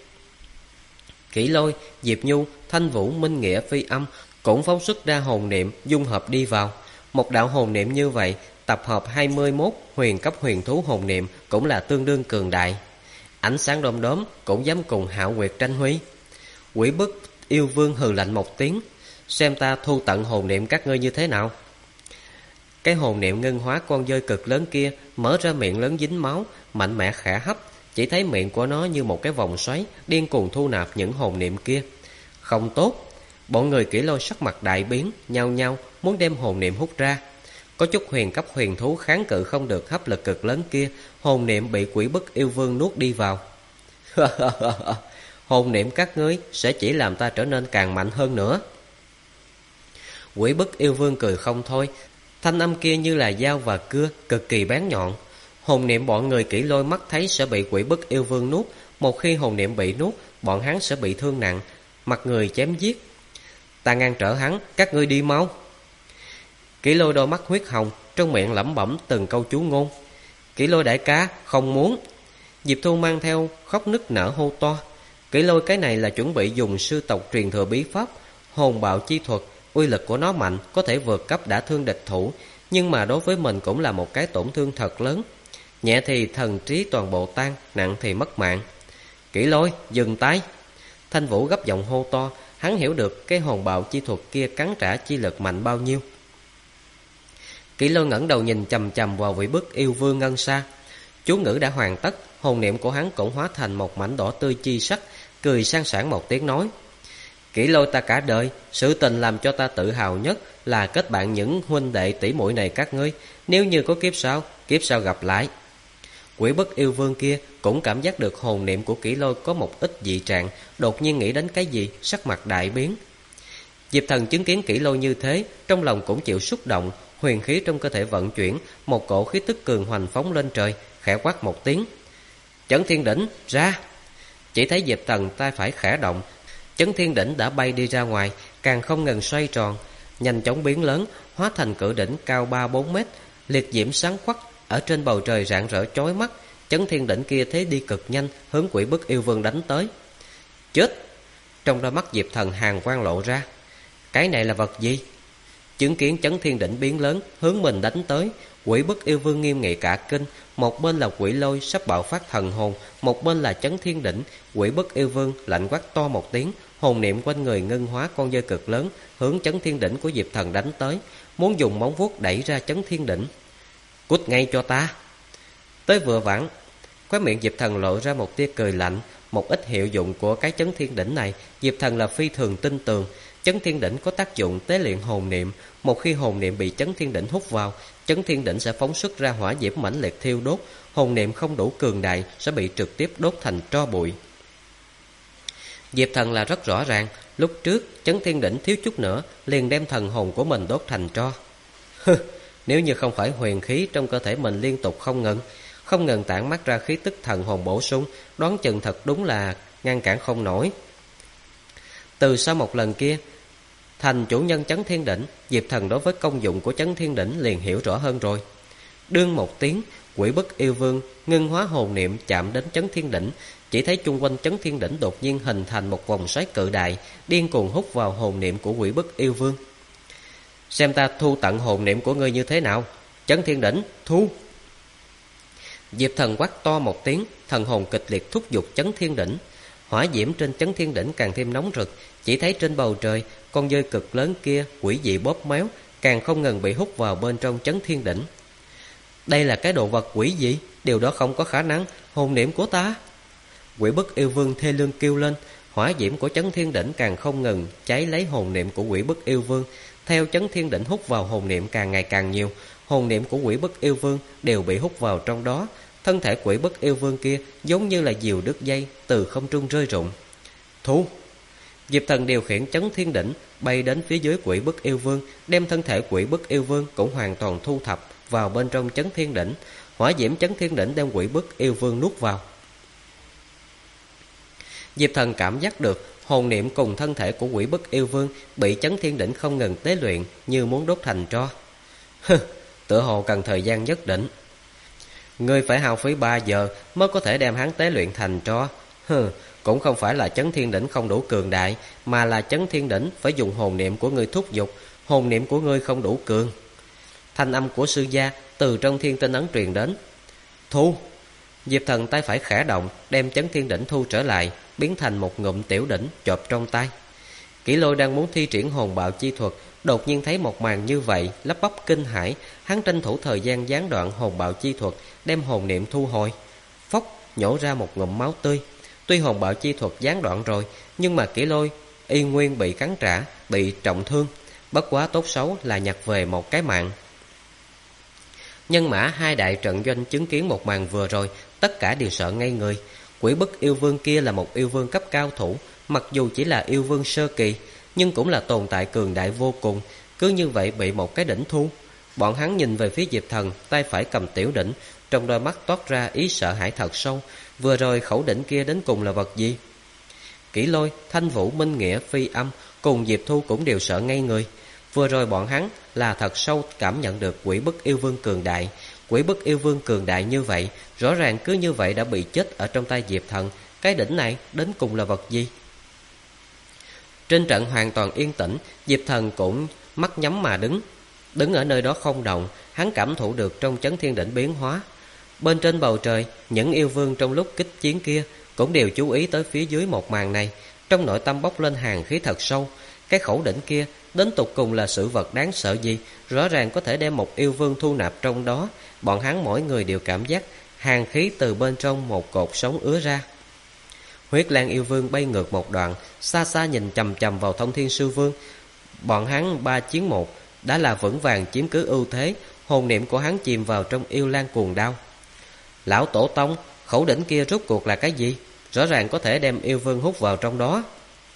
Kỷ Lôi, Diệp Nhu, Thanh Vũ, Minh Nghĩa, Phi Âm cũng phóng xuất ra hồn niệm dung hợp đi vào. Một đạo hồn niệm như vậy tập hợp 21 huyền cấp huyền thú hồn niệm cũng là tương đương cường đại. Ánh sáng đom đóm cũng dám cùng Hạo Nguyệt tranh huy. Quỷ Bức yêu vương hừ lạnh một tiếng, xem ta thu tận hồn niệm các ngươi như thế nào. Cái hồn niệm ngân hóa con dơi cực lớn kia mở ra miệng lớn dính máu, mạnh mẽ khẽ hấp, chỉ thấy miệng của nó như một cái vòng xoáy điên cuồng thu nạp những hồn niệm kia. Không tốt. Bọn người Kỷ Lôi sắc mặt đại biến, nhao nhao muốn đem hồn niệm hút ra. Có chút huyền cấp huyền thú kháng cự không được hấp lực cực lớn kia, hồn niệm bị Quỷ Bức yêu vương nuốt đi vào. Hồn niệm các ngươi sẽ chỉ làm ta trở nên càng mạnh hơn nữa. Quỷ Bức yêu vương cười không thôi, thanh âm kia như là dao và cưa, cực kỳ bén nhọn. Hồn niệm bọn người Kỷ Lôi mắt thấy sẽ bị Quỷ Bức Yêu Vương nuốt. Một khi hồn niệm bị nuốt, bọn hắn sẽ bị thương nặng, mặt người chém giết. Ta ngăn trở hắn, các ngươi đi mau. Kỷ Lôi đôi mắt huyết hồng, trong miệng lẩm bẩm từng câu chú ngôn. Kỷ Lôi đại ca, không muốn. Diệp Thu mang theo khóc nức nở hô to. Kỷ Lôi cái này là chuẩn bị dùng sư tộc truyền thừa bí pháp hồn bạo chi thuật. Uy lực của nó mạnh, có thể vượt cấp đả thương địch thủ, nhưng mà đối với mình cũng là một cái tổn thương thật lớn. Nhẹ thì thần trí toàn bộ tan, nặng thì mất mạng. Kỷ Lôi, dừng tay. Thanh Vũ gấp giọng hô to. Hắn hiểu được cái hồn bạo chi thuật kia cắn trả chi lực mạnh bao nhiêu. Kỷ Lôi ngẩng đầu nhìn chằm chằm vào Quỷ Bức Yêu Vương ngân xa. Chú ngữ đã hoàn tất, hồn niệm của hắn cũng hóa thành một mảnh đỏ tươi chi sắc, cười sang sảng một tiếng nói. Kỷ Lôi ta cả đời, sự tình làm cho ta tự hào nhất là kết bạn những huynh đệ tỷ muội này các ngươi. Nếu như có kiếp sau gặp lại. Quỷ Bức Yêu Vương kia cũng cảm giác được hồn niệm của Kỷ Lôi có một ít dị trạng, đột nhiên nghĩ đến cái gì, sắc mặt đại biến. Diệp Thần chứng kiến Kỷ Lôi như thế, trong lòng cũng chịu xúc động, huyền khí trong cơ thể vận chuyển, một cổ khí tức cường hoành phóng lên trời, khẽ quát một tiếng. Chấn Thiên Đỉnh, ra! Chỉ thấy Diệp Thần tay phải khẽ động, Chấn Thiên Đỉnh đã bay đi ra ngoài, càng không ngừng xoay tròn, nhanh chóng biến lớn, hóa thành cự đỉnh cao 3-4 mét, liệt diễm sáng quắc, ở trên bầu trời rạng rỡ chói mắt. Chấn Thiên Đỉnh kia thế đi cực nhanh, hướng Quỷ Bức Yêu Vương đánh tới. Chết! Trong đôi mắt Diệp Thần hàn quang lộ ra. Cái này là vật gì? Chứng kiến Chấn Thiên Đỉnh biến lớn, hướng mình đánh tới, Quỷ Bức Yêu Vương nghiêm nghị cả kinh. Một bên là Quỷ Lôi sắp bạo phát thần hồn, một bên là Chấn Thiên Đỉnh. Quỷ Bức Yêu Vương lạnh quát to một tiếng, hồn niệm quanh người ngưng hóa con dơi cực lớn, hướng Chấn Thiên Đỉnh của Diệp Thần đánh tới, muốn dùng móng vuốt đẩy ra Chấn Thiên Đỉnh. Cút ngay cho ta! Tới vừa vặn, khóe miệng Diệp Thần lộ ra một tia cười lạnh. Một ít hiệu dụng của cái Chấn Thiên Đỉnh này, Diệp Thần là phi thường tin tưởng. Chấn Thiên Đỉnh có tác dụng tế luyện hồn niệm. Một khi hồn niệm bị Chấn Thiên Đỉnh hút vào, Chấn Thiên Đỉnh sẽ phóng xuất ra hỏa diễm mãnh liệt thiêu đốt. Hồn niệm không đủ cường đại sẽ bị trực tiếp đốt thành tro bụi. Diệp Thần là rất rõ ràng, lúc trước Chấn Thiên Đỉnh thiếu chút nữa liền đem thần hồn của mình đốt thành tro. Nếu như không phải huyền khí trong cơ thể mình liên tục không ngừng tản mát ra khí tức thần hồn bổ sung, đoán chừng thật đúng là ngăn cản không nổi. Từ sau một lần kia, thành chủ nhân Chấn Thiên Đỉnh, Diệp Thần đối với công dụng của Chấn Thiên Đỉnh liền hiểu rõ hơn rồi. Đương một tiếng, Quỷ Bức Yêu Vương ngưng hóa hồn niệm chạm đến Chấn Thiên Đỉnh, chỉ thấy chung quanh Chấn Thiên Đỉnh đột nhiên hình thành một vòng xoáy cự đại, điên cuồng hút vào hồn niệm của Quỷ Bức Yêu Vương. Xem ta thu tận hồn niệm của ngươi như thế nào. Chấn Thiên Đỉnh, thu! Diệp Thần quát to một tiếng, thần hồn kịch liệt thúc giục Chấn Thiên Đỉnh. Hỏa diễm trên Chấn Thiên Đỉnh càng thêm nóng rực, chỉ thấy trên bầu trời, con dơi cực lớn kia quỷ dị bóp méo, càng không ngừng bị hút vào bên trong Chấn Thiên Đỉnh. Đây là cái đồ vật quỷ dị, điều đó không có khả năng, hồn niệm của ta. Quỷ Bức Yêu Vương thê lương kêu lên, hỏa diễm của Chấn Thiên Đỉnh càng không ngừng cháy lấy hồn niệm của Quỷ Bức Yêu Vương. Theo Chấn Thiên Đỉnh hút vào hồn niệm càng ngày càng nhiều, hồn niệm của Quỷ Bức Yêu Vương đều bị hút vào trong đó. Thân thể Quỷ Bức Yêu Vương kia giống như là diều đứt dây, từ không trung rơi rụng. Thu! Diệp Thần điều khiển Chấn Thiên Đỉnh bay đến phía dưới Quỷ Bức Yêu Vương, đem thân thể Quỷ Bức Yêu Vương cũng hoàn toàn thu thập vào bên trong Chấn Thiên Đỉnh. Hỏa diễm Chấn Thiên Đỉnh đem Quỷ Bức Yêu Vương nuốt vào. Diệp Thần cảm giác được hồn niệm cùng thân thể của Quỷ Bức Yêu Vương bị Chấn Thiên Đỉnh không ngừng tế luyện, như muốn đốt thành tro. Tựa hồ cần thời gian nhất định. Ngươi phải hao phí 3 giờ mới có thể đem hắn tế luyện thành tro. Cũng không phải là Chấn Thiên Đỉnh không đủ cường đại, mà là Chấn Thiên Đỉnh phải dùng hồn niệm của ngươi thúc giục. Hồn niệm của ngươi không đủ cường. Thanh âm của sư gia từ trong thiên tinh ấn truyền đến. Thu! Diệp Thần tay phải khẽ động, đem Chấn Thiên Đỉnh thu trở lại, biến thành một ngụm tiểu đỉnh chộp trong tay. Kỷ Lôi đang muốn thi triển hồn bạo chi thuật, đột nhiên thấy một màn như vậy, lắp bắp kinh hãi. Hắn tranh thủ thời gian gián đoạn hồn bạo chi thuật, đem hồn niệm thu hồi. Phốc, nhổ ra một ngụm máu tươi. Tuy hồn bạo chi thuật gián đoạn rồi, nhưng mà Kỷ Lôi y nguyên bị cắn trả, bị trọng thương. Bất quá tốt xấu là nhặt về một cái mạng. Nhân mã hai đại trận doanh chứng kiến một màn vừa rồi, tất cả đều sợ ngây người. Quỷ Bức Yêu Vương kia là một yêu vương cấp cao thủ, mặc dù chỉ là yêu vương sơ kỳ, nhưng cũng là tồn tại cường đại vô cùng. Cứ như vậy bị một cái đỉnh thu. Bọn hắn nhìn về phía Diệp Thần, tay phải cầm tiểu đỉnh, trong đôi mắt toát ra ý sợ hãi thật sâu. Vừa rồi khẩu đỉnh kia đến cùng là vật gì? Kỷ Lôi, Thanh Vũ, Minh Nghĩa, Phi Âm cùng Diệp Thu cũng đều sợ ngây người. Vừa rồi bọn hắn là thật sâu cảm nhận được quỷ bức yêu vương cường đại. Quỷ bức yêu vương cường đại như vậy, rõ ràng cứ như vậy đã bị chết ở trong tay Diệp Thần. Cái đỉnh này đến cùng là vật gì? Trên trận hoàn toàn yên tĩnh, Diệp Thần cũng mắt nhắm mà đứng ở nơi đó không động. Hắn cảm thụ được trong chấn thiên đỉnh biến hóa. Bên trên bầu trời, những yêu vương trong lúc kích chiến kia cũng đều chú ý tới phía dưới một màn này. Trong nội tâm bốc lên hàn khí thật sâu. Cái khẩu đỉnh kia đến tục cùng là sự vật đáng sợ gì? Rõ ràng có thể đem một yêu vương thu nạp trong đó. Bọn hắn mỗi người đều cảm giác hàn khí từ bên trong một cột sống ứa ra. Huyết Lang yêu vương bay ngược một đoạn, xa xa nhìn chằm chằm vào Thông Thiên Sư Vương. Bọn hắn 3 chiến 1 đã là vững vàng chiếm cứ ưu thế. Hồn niệm của hắn chìm vào trong yêu lang cuồng đao. Lão Tổ Tông, khẩu đỉnh kia rốt cuộc là cái gì? Rõ ràng có thể đem yêu vương hút vào trong đó.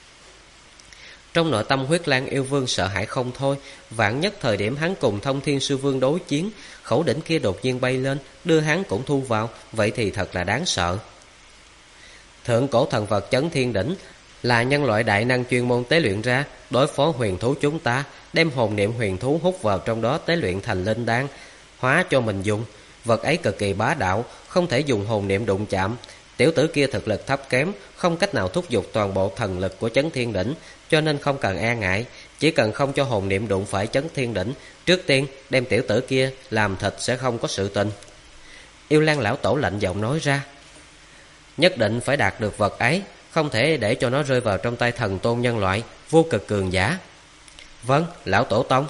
Trong nội tâm Huyết Lang yêu vương sợ hãi không thôi. Vạn nhất thời điểm hắn cùng Thông Thiên Sư Vương đối chiến, khẩu đỉnh kia đột nhiên bay lên, đưa hắn cũng thu vào, vậy thì thật là đáng sợ. Thượng cổ thần vật Chấn Thiên Đỉnh là nhân loại đại năng chuyên môn tế luyện ra, đối phó huyền thú chúng ta, đem hồn niệm huyền thú hút vào trong đó tế luyện thành linh đan, hóa cho mình dùng. Vật ấy cực kỳ bá đạo, không thể dùng hồn niệm đụng chạm. Tiểu tử kia thực lực thấp kém, không cách nào thúc giục toàn bộ thần lực của Chấn Thiên Đỉnh, cho nên không cần e ngại, chỉ cần không cho hồn niệm đụng phải Chấn Thiên Đỉnh, trước tiên đem tiểu tử kia làm thịt sẽ không có sự tình. Yêu Lang lão tổ lạnh giọng nói ra. Nhất định phải đạt được vật ấy, không thể để cho nó rơi vào trong tay thần tôn nhân loại, vô cực cường giả. Vâng, lão tổ tông.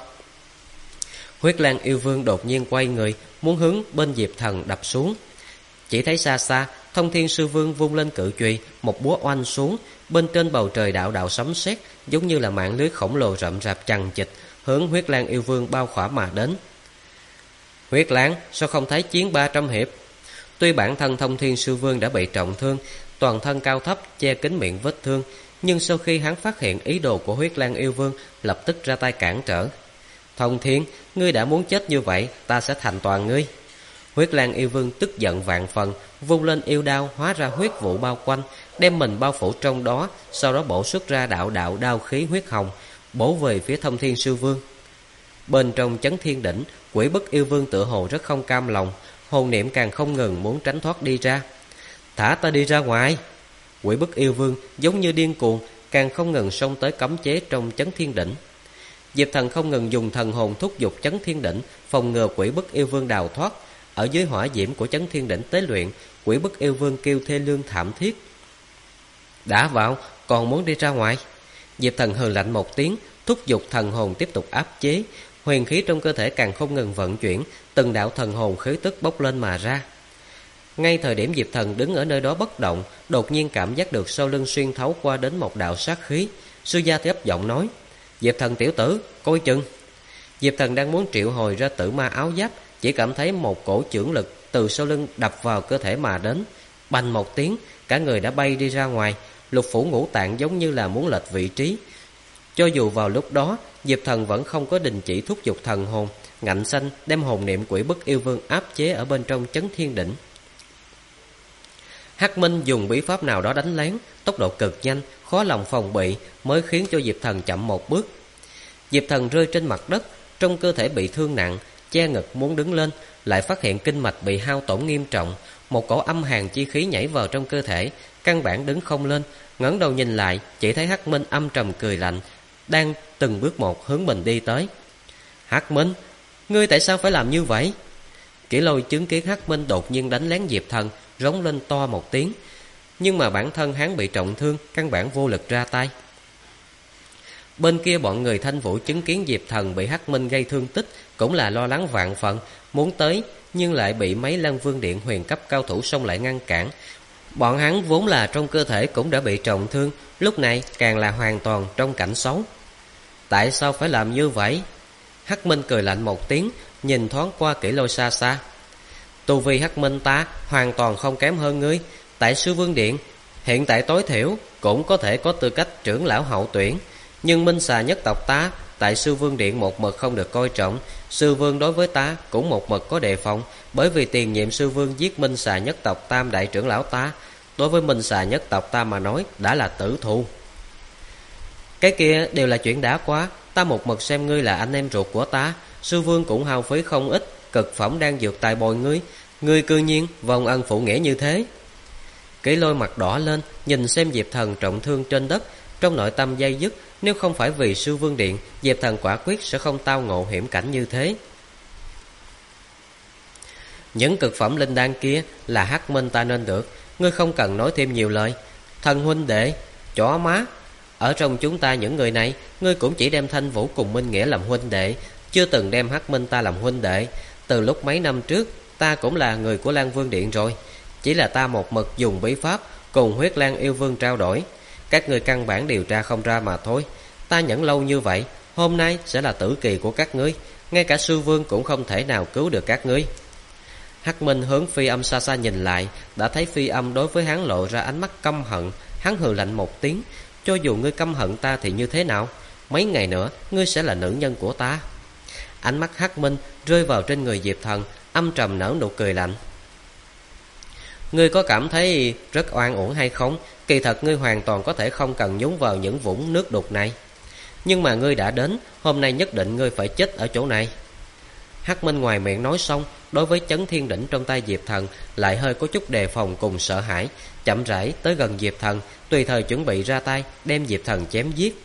Huyết Lang yêu vương đột nhiên quay người, muốn hướng bên Diệp Thần đập xuống. Chỉ thấy xa xa, Thông Thiên Sư Vương vung lên cự chùy, một búa oanh xuống. Bên trên bầu trời đạo đạo sấm sét, giống như là mạng lưới khổng lồ rậm rạp chằng chịt, hướng Huyết Lang yêu vương bao khỏa mà đến. Huyết Lang, sao không thấy chiến 300 hiệp? Tuy bản thân Thông Thiên Sư Vương đã bị trọng thương, toàn thân cao thấp che kín miệng vết thương, nhưng sau khi hắn phát hiện ý đồ của Huyết Lang yêu vương, lập tức ra tay cản trở. Thông Thiên, ngươi đã muốn chết như vậy, ta sẽ thành toàn ngươi. Huyết Lang yêu vương tức giận vạn phần, vung lên yêu đao hóa ra huyết vụ bao quanh, đem mình bao phủ trong đó, sau đó bổ xuất ra đạo đạo đao khí huyết hồng, bổ về phía Thông Thiên Sư Vương. Bên trong Chấn Thiên Đỉnh, quỷ bức yêu vương tựa hồ rất không cam lòng, hồn niệm càng không ngừng muốn tránh thoát đi ra. Thả ta đi ra ngoài! Quỷ bức yêu vương giống như điên cuồng, càng không ngừng xông tới cấm chế trong Chấn Thiên Đỉnh. Diệp Thần không ngừng dùng thần hồn thúc giục Chấn Thiên Đỉnh, phòng ngừa quỷ bức yêu vương đào thoát. Ở dưới hỏa diễm của Chấn Thiên Đỉnh tế luyện, quỷ bức yêu vương kêu thê lương thảm thiết. Đã vào, còn muốn đi ra ngoài? Diệp Thần hừ lạnh một tiếng, thúc giục thần hồn tiếp tục áp chế. Huyền khí trong cơ thể càng không ngừng vận chuyển, từng đạo thần hồn khí tức bốc lên mà ra. Ngay thời điểm Diệp Thần đứng ở nơi đó bất động, đột nhiên cảm giác được sau lưng xuyên thấu qua đến một đạo sát khí. Sư gia thấp giọng nói, Diệp Thần tiểu tử, coi chừng. Diệp Thần đang muốn triệu hồi ra tử ma áo giáp, chỉ cảm thấy một cổ chưởng lực từ sau lưng đập vào cơ thể mà đến. Bành một tiếng, cả người đã bay đi ra ngoài, lục phủ ngũ tạng giống như là muốn lệch vị trí. Cho dù vào lúc đó, Diệp Thần vẫn không có đình chỉ thúc giục thần hồn, ngạnh xanh đem hồn niệm quỷ bức yêu vương áp chế ở bên trong Chấn Thiên Đỉnh. Hắc Minh dùng bí pháp nào đó đánh lén, tốc độ cực nhanh, khó lòng phòng bị, mới khiến cho Diệp Thần chậm một bước. Diệp Thần rơi trên mặt đất, trong cơ thể bị thương nặng, che ngực muốn đứng lên, lại phát hiện kinh mạch bị hao tổn nghiêm trọng, một cổ âm hàn chi khí nhảy vào trong cơ thể, căn bản đứng không lên. Ngẩng đầu nhìn lại, chỉ thấy Hắc Minh âm trầm cười lạnh, đang từng bước một hướng mình đi tới. Hắc Minh, ngươi tại sao phải làm như vậy? Kỷ Lôi chứng kiến Hắc Minh đột nhiên đánh lén Diệp Thần, rống lên to một tiếng, nhưng mà bản thân hắn bị trọng thương, căn bản vô lực ra tay. Bên kia bọn người Thanh Vũ chứng kiến Diệp Thần bị Hắc Minh gây thương tích, cũng là lo lắng vạn phần, muốn tới nhưng lại bị mấy Lăng Vương Điện huyền cấp cao thủ xông lại ngăn cản. Bọn hắn vốn là trong cơ thể cũng đã bị trọng thương, lúc này càng là hoàn toàn trong cảnh xấu. Tại sao phải làm như vậy? Hắc Minh cười lạnh một tiếng, nhìn thoáng qua Kỷ Lôi xa xa. Tu vi Hắc Minh ta hoàn toàn không kém hơn ngươi, tại Sư Vương Điện hiện tại tối thiểu cũng có thể có tư cách trưởng lão hậu tuyển, nhưng Minh Xà nhất tộc ta tại Sư Vương Điện một mực không được coi trọng, Sư Vương đối với ta cũng một mực có đề phòng, bởi vì tiền nhiệm Sư Vương giết Minh Xà nhất tộc Tam đại trưởng lão ta, đối với Minh Xà nhất tộc ta mà nói đã là tử thù. Cái kia đều là chuyện đã qua, ta một mực xem ngươi là anh em ruột của ta, Sư Vương cũng hao phí không ít cực phẩm đang dược tài bồi ngươi cư nhiên vong ân phụ nghĩa như thế. Kỷ Lôi mặt đỏ lên, nhìn xem Diệp Thần trọng thương trên đất, trong nội tâm dây dứt, nếu không phải vì Sư Vương Điện, Diệp Thần quả quyết sẽ không tao ngộ hiểm cảnh như thế. Những cực phẩm linh đan kia là Hắc Minh ta nên được, ngươi không cần nói thêm nhiều lời. Thần huynh đệ, chó má, ở trong chúng ta những người này, ngươi cũng chỉ đem Thanh Vũ cùng Minh Nghĩa làm huynh đệ, chưa từng đem Hắc Minh ta làm huynh đệ. Từ lúc mấy năm trước, ta cũng là người của Lan Vương Điện rồi, chỉ là ta một mực dùng bí pháp cùng Huyết Lan Yêu Vương trao đổi, các ngươi căn bản điều tra không ra mà thôi. Ta nhẫn lâu như vậy, hôm nay sẽ là tử kỳ của các ngươi, ngay cả Sư Vương cũng không thể nào cứu được các ngươi. Hắc Minh hướng Phi Âm xa xa nhìn lại, đã thấy Phi Âm đối với hắn lộ ra ánh mắt căm hận. Hắn hừ lạnh một tiếng, cho dù ngươi căm hận ta thì như thế nào, mấy ngày nữa ngươi sẽ là nữ nhân của ta. Ánh mắt Hắc Minh rơi vào trên người Diệp Thần, âm trầm nở nụ cười lạnh. Ngươi có cảm thấy rất oan uổng hay không? Kỳ thật ngươi hoàn toàn có thể không cần nhúng vào những vũng nước đục này, nhưng mà ngươi đã đến, hôm nay nhất định ngươi phải chết ở chỗ này. Hắc Minh ngoài miệng nói xong, đối với chấn thiên đỉnh trong tay Diệp Thần lại hơi có chút đề phòng cùng sợ hãi, chậm rãi tới gần Diệp Thần, tùy thời chuẩn bị ra tay đem Diệp Thần chém giết.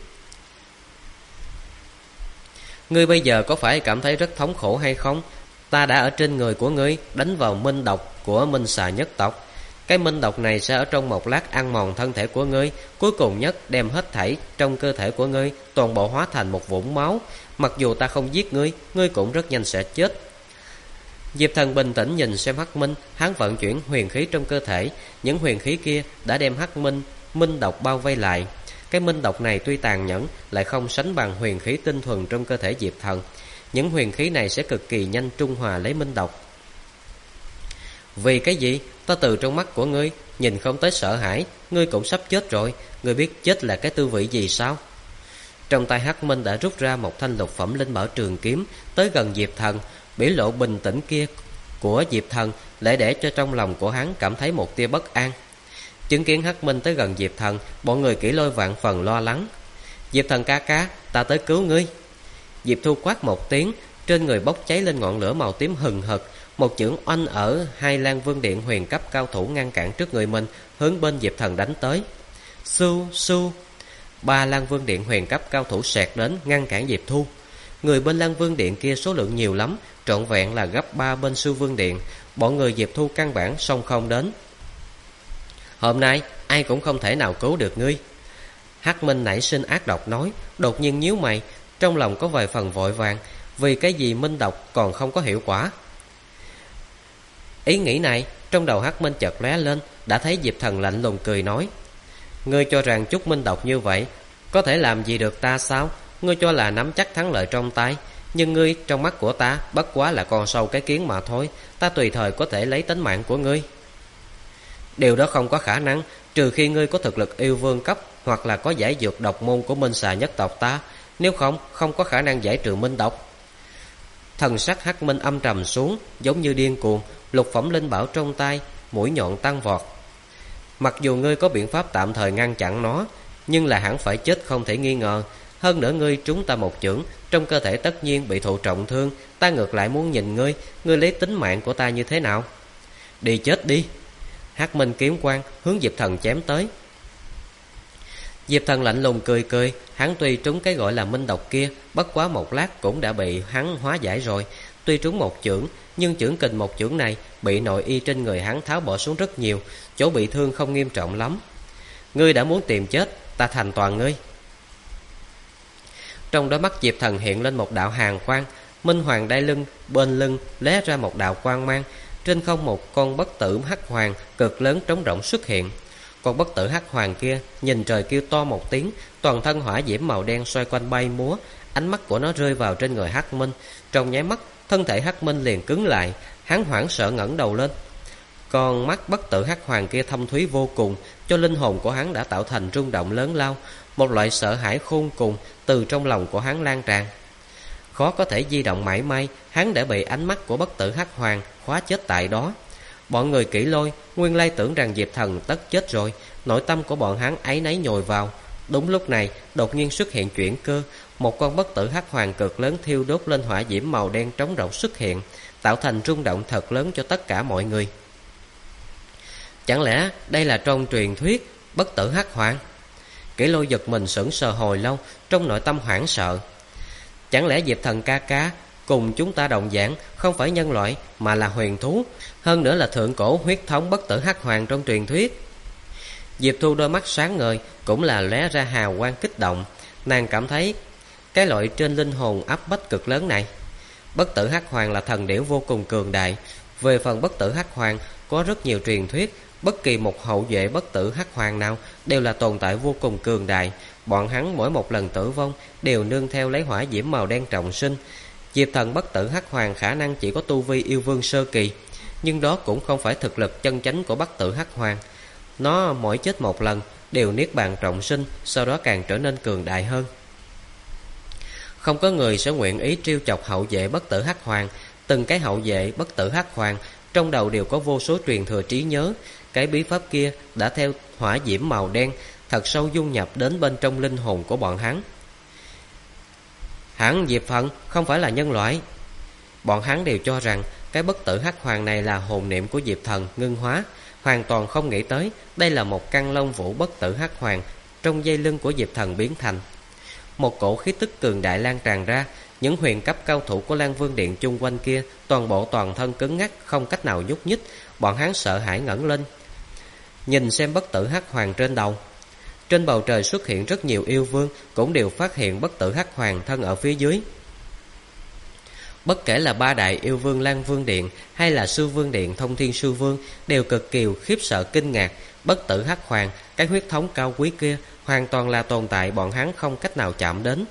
Ngươi bây giờ có phải cảm thấy rất thống khổ hay không? Ta đã ở trên người của ngươi đánh vào minh độc của Minh Xà nhất tộc. Cái minh độc này sẽ ở trong một lát ăn mòn thân thể của ngươi, cuối cùng nhất đem hết thảy trong cơ thể của ngươi toàn bộ hóa thành một vũng máu. Mặc dù ta không giết ngươi, ngươi cũng rất nhanh sẽ chết. Diệp Thần bình tĩnh nhìn xem Hắc Minh, hắn vận chuyển huyền khí trong cơ thể, những huyền khí kia đã đem Hắc Minh minh độc bao vây lại. Cái minh độc này tuy tàn nhẫn, lại không sánh bằng huyền khí tinh thuần trong cơ thể Diệp Thần. Những huyền khí này sẽ cực kỳ nhanh trung hòa lấy minh độc. Vì cái gì? Ta từ trong mắt của ngươi nhìn không tới sợ hãi, ngươi cũng sắp chết rồi, ngươi biết chết là cái tư vị gì sao? Trong tay Hắc Minh đã rút ra một thanh lục phẩm linh bảo trường kiếm, tới gần Diệp Thần, biểu lộ bình tĩnh kia của Diệp Thần lại để cho trong lòng của hắn cảm thấy một tia bất an. Chứng kiến Hắc Minh tới gần Diệp Thần, bọn người Kỷ Lôi vạn phần lo lắng. Diệp Thần ca ca, ta tới cứu ngươi. Diệp Thu quát một tiếng, trên người bốc cháy lên ngọn lửa màu tím hừng hực, một chưởng oanh ở hai Lan Vương Điện huyền cấp cao thủ ngăn cản trước người mình, hướng bên Diệp Thần đánh tới. Su su, ba Lan Vương Điện huyền cấp cao thủ xẹt đến ngăn cản Diệp Thu. Người bên Lan Vương Điện kia số lượng nhiều lắm, trọn vẹn là gấp 3 bên Sư Vương Điện, bọn người Diệp Thu căn bản xông không đến. Hôm nay ai cũng không thể nào cứu được ngươi. Hắc Minh nảy sinh ác độc nói, đột nhiên nhíu mày, trong lòng có vài phần vội vàng, vì cái gì minh độc còn không có hiệu quả. Ý nghĩ này trong đầu Hắc Minh chợt lóe lên, đã thấy Diệp Thần lạnh lùng cười nói, ngươi cho rằng chút minh độc như vậy có thể làm gì được ta sao? Ngươi cho là nắm chắc thắng lợi trong tay, nhưng ngươi trong mắt của ta bất quá là con sâu cái kiến mà thôi, ta tùy thời có thể lấy tính mạng của ngươi. Điều đó không có khả năng, trừ khi ngươi có thực lực yêu vương cấp, hoặc là có giải dược độc môn của Minh Xà nhất tộc ta, nếu không, không có khả năng giải trừ minh độc. Thần sắc Hắc Minh âm trầm xuống, giống như điên cuồng, lục phẩm linh bảo trong tay mũi nhọn tăng vọt. Mặc dù ngươi có biện pháp tạm thời ngăn chặn nó, nhưng là hẳn phải chết không thể nghi ngờ. Hơn nữa ngươi trúng ta một chưởng, trong cơ thể tất nhiên bị thụ trọng thương, ta ngược lại muốn nhìn ngươi lấy tính mạng của ta như thế nào. Đi chết đi. Hắc Minh kiếm quang hướng Diệp Thần chém tới. Diệp Thần lạnh lùng cười cười, hắn tuy trúng cái gọi là minh độc kia, bất quá một lát cũng đã bị hắn hóa giải rồi. Tuy trúng một chưởng, nhưng chưởng kình một chưởng này bị nội y trên người hắn tháo bỏ xuống rất nhiều, chỗ bị thương không nghiêm trọng lắm. Ngươi đã muốn tìm chết, ta thành toàn ngươi. Trong đôi mắt Diệp Thần hiện lên một đạo hàn quang, minh hoàng đai lưng bên lưng lóe ra một đạo quang mang, trên không một con bất tử hắc hoàng cực lớn trống rỗng xuất hiện. Con bất tử hắc hoàng kia nhìn trời kêu to một tiếng, toàn thân hỏa diễm màu đen xoay quanh bay múa, ánh mắt của nó rơi vào trên người Hắc Minh, trong nháy mắt thân thể Hắc Minh liền cứng lại, hắn hoảng sợ ngẩng đầu lên. Còn mắt bất tử hắc hoàng kia thâm thúy vô cùng, cho linh hồn của hắn đã tạo thành rung động lớn lao. Một loại sợ hãi khôn cùng từ trong lòng của hắn lan tràn. Khó có thể di động mảy may, hắn đã bị ánh mắt của bất tử hắc hoàng khóa chết tại đó. Bọn người Kỷ Lôi nguyên lai tưởng rằng Diệp Thần tất chết rồi, nội tâm của bọn hắn áy náy nhồi vào. Đúng lúc này, đột nhiên xuất hiện chuyển cơ, một con bất tử hắc hoàng cực lớn thiêu đốt lên hỏa diễm màu đen trống rỗng xuất hiện, tạo thành rung động thật lớn cho tất cả mọi người. Chẳng lẽ đây là trong truyền thuyết bất tử hắc hoàng? Kỷ Lôi giật mình sững sờ hồi lâu, trong nội tâm hoảng sợ. Chẳng lẽ Diệp Thần ca ca cùng chúng ta đồng dạng, không phải nhân loại mà là huyền thú, hơn nữa là thượng cổ huyết thống bất tử hắc hoàng trong truyền thuyết? Diệp Thu đôi mắt sáng ngời, cũng là lóe ra hào quang kích động. Nàng cảm thấy cái loại trên linh hồn áp bách cực lớn này. Bất tử hắc hoàng là thần điểu vô cùng cường đại. Về phần bất tử hắc hoàng, có rất nhiều truyền thuyết. Bất kỳ một hậu duệ bất tử hắc hoàng nào đều là tồn tại vô cùng cường đại. Bọn hắn mỗi một lần tử vong đều nương theo lấy hỏa diễm màu đen trọng sinh. Diệp Thần bất tử hắc hoàng khả năng chỉ có tu vi yêu vương sơ kỳ, nhưng đó cũng không phải thực lực chân chánh của bất tử hắc hoàng. Nó mỗi chết một lần đều niết bàn trọng sinh, sau đó càng trở nên cường đại hơn. Không có người sẽ nguyện ý trêu chọc hậu vệ bất tử hắc hoàng. Từng cái hậu vệ bất tử hắc hoàng trong đầu đều có vô số truyền thừa trí nhớ. Cái bí pháp kia đã theo hỏa diễm màu đen thật sâu dung nhập đến bên trong linh hồn của bọn hắn. Hẳn Diệp Thần không phải là nhân loại. Bọn hắn đều cho rằng cái bất tử hắc hoàng này là hồn niệm của Diệp Thần ngưng hóa, hoàn toàn không nghĩ tới đây là một căn lông vũ bất tử hắc hoàng trong dây lưng của Diệp Thần biến thành. Một cổ khí tức cường đại lan tràn ra. Những huyền cấp cao thủ của Lan Vương Điện chung quanh kia toàn bộ toàn thân cứng ngắc, không cách nào nhúc nhích. Bọn hắn sợ hãi ngẩng lên nhìn xem bất tử hắc hoàng trên đầu. Trên bầu trời xuất hiện rất nhiều yêu vương, cũng đều phát hiện bất tử hắc hoàng thân ở phía dưới. Bất kể là ba đại yêu vương Lan Vương Điện hay là Sư Vương Điện Thông Thiên Sư Vương đều cực kỳ khiếp sợ kinh ngạc. Bất tử hắc hoàng, cái huyết thống cao quý kia hoàn toàn là tồn tại bọn hắn không cách nào chạm đến.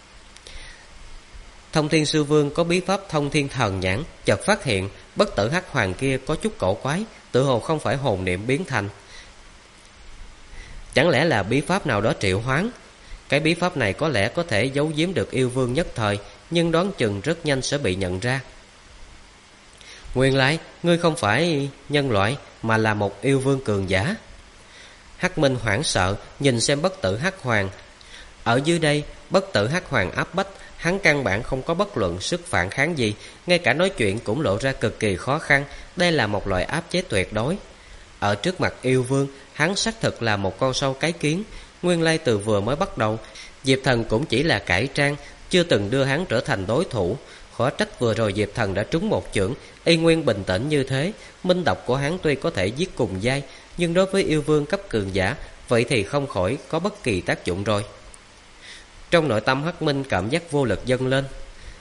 Thông Thiên Sư Vương có bí pháp Thông Thiên Thần Nhãn, chợt phát hiện bất tử hắc hoàng kia có chút cổ quái, tự hồ không phải hồn niệm biến thành. Chẳng lẽ là bí pháp nào đó triệu hoán? Cái bí pháp này có lẽ có thể giấu giếm được yêu vương nhất thời, nhưng đoán chừng rất nhanh sẽ bị nhận ra. Nguyên lai ngươi không phải nhân loại mà là một yêu vương cường giả. Hắc Minh hoảng sợ nhìn xem bất tử hắc hoàng. Ở dưới đây, bất tử hắc hoàng áp bách, hắn căn bản không có bất luận sức phản kháng gì, ngay cả nói chuyện cũng lộ ra cực kỳ khó khăn. Đây là một loại áp chế tuyệt đối. Ở trước mặt yêu vương, hắn xác thực là một con sâu cái kiến. Nguyên lai từ vừa mới bắt đầu, Diệp Thần cũng chỉ là cải trang, chưa từng đưa hắn trở thành đối thủ. Khó trách vừa rồi Diệp Thần đã trúng một chưởng, y nguyên bình tĩnh như thế. Minh độc của hắn tuy có thể giết cùng giai, nhưng đối với yêu vương cấp cường giả, vậy thì không khỏi có bất kỳ tác dụng rồi. Trong nội tâm Hắc Minh cảm giác vô lực dâng lên.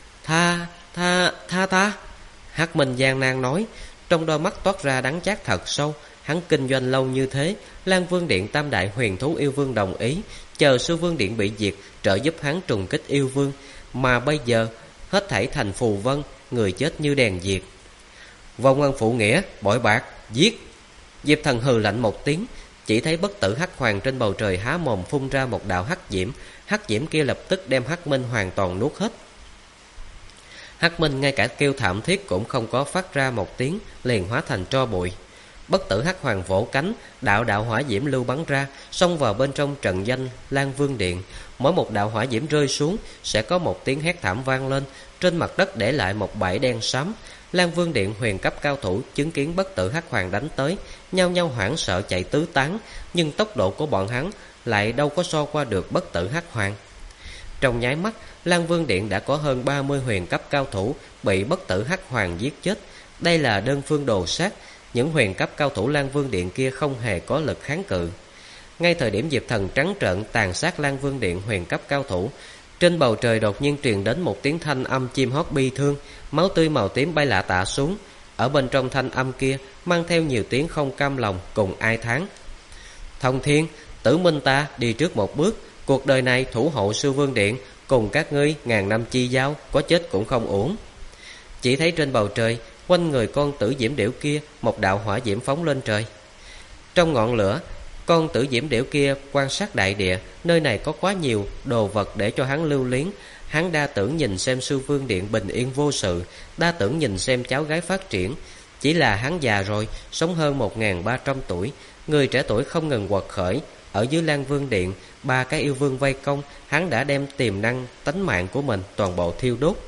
Tha ta. Hắc Minh gian nan nói, trong đôi mắt toát ra đắng chát thật sâu. Hắn kinh doanh lâu như thế, Lan Vương Điện tam đại huyền thú yêu vương đồng ý, chờ Sư Vương Điện bị diệt, trợ giúp hắn trùng kích yêu vương. Mà bây giờ, hết thảy thành phù vân, người chết như đèn diệt. Vô ngân phụ nghĩa, bội bạc, giết. Diệp Thần hừ lạnh một tiếng, chỉ thấy bất tử hắc hoàng trên bầu trời há mồm phun ra một đạo hắc diễm. Hắc diễm kia lập tức đem Hắc Minh hoàn toàn nuốt hết. Hắc Minh ngay cả kêu thảm thiết cũng không có phát ra một tiếng, liền hóa thành tro bụi. Bất tử hắc hoàng vỗ cánh, đạo đạo hỏa diễm lưu bắn ra, xông vào bên trong trận danh Lan Vương Điện. Mỗi một đạo hỏa diễm rơi xuống sẽ có một tiếng hét thảm vang lên, trên mặt đất để lại một bãi đen xám. Lan Vương Điện huyền cấp cao thủ chứng kiến bất tử hắc hoàng đánh tới, nhao nhao hoảng sợ chạy tứ tán, nhưng tốc độ của bọn hắn lại đâu có so qua được bất tử hắc hoàng. Trong nháy mắt, Lan Vương Điện đã có hơn 30 huyền cấp cao thủ bị bất tử hắc hoàng giết chết. Đây là đơn phương đồ sát, những huyền cấp cao thủ Lan Vương Điện kia không hề có lực kháng cự. Ngay thời điểm Diệp Thần trắng trợn tàn sát Lan Vương Điện huyền cấp cao thủ, trên bầu trời đột nhiên truyền đến một tiếng thanh âm chim hót bi thương, máu tươi màu tím bay lạ tả xuống. Ở bên trong thanh âm kia mang theo nhiều tiếng không cam lòng cùng ai thán. Thông Thiên, Tử Minh ta đi trước một bước, cuộc đời này thủ hộ Sư Vương Điện, cùng các ngươi ngàn năm chi giao, có chết cũng không uổng. Chỉ thấy trên bầu trời Quanh người con tử diễm điểu kia một đạo hỏa diễm phóng lên trời. Trong ngọn lửa, con tử diễm điểu kia quan sát đại địa. Nơi này có quá nhiều đồ vật để cho hắn lưu luyến. Hắn đa tưởng nhìn xem Sư Vương Điện bình yên vô sự, đa tưởng nhìn xem cháu gái phát triển. Chỉ là hắn già rồi, sống hơn 1300 tuổi. Người trẻ tuổi không ngừng quật khởi. Ở dưới Lan Vương Điện, 3 cái yêu vương vây công, hắn đã đem tiềm năng tánh mạng của mình toàn bộ thiêu đốt.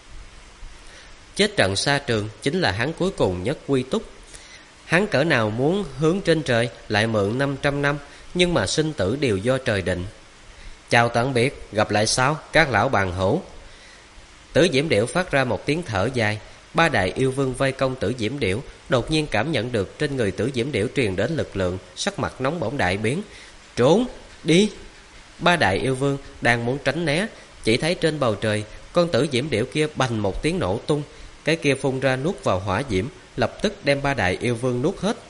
Chết trận xa trường chính là hắn cuối cùng nhất quy túc. Hắn cỡ nào muốn hướng trên trời lại mượn 500 năm, nhưng mà sinh tử đều do trời định. Chào tạm biệt, gặp lại sau các lão bàn hữu. Tử diễm điểu phát ra một tiếng thở dài. 3 đại yêu vương vây công tử diễm điểu, đột nhiên cảm nhận được trên người tử diễm điểu truyền đến lực lượng, sắc mặt nóng bỏng đại biến. Trốn đi! 3 đại yêu vương đang muốn tránh né, chỉ thấy trên bầu trời con tử diễm điểu kia bành một tiếng nổ tung. Cái kia phun ra nuốt vào hỏa diễm, lập tức đem 3 đại yêu vương nuốt hết.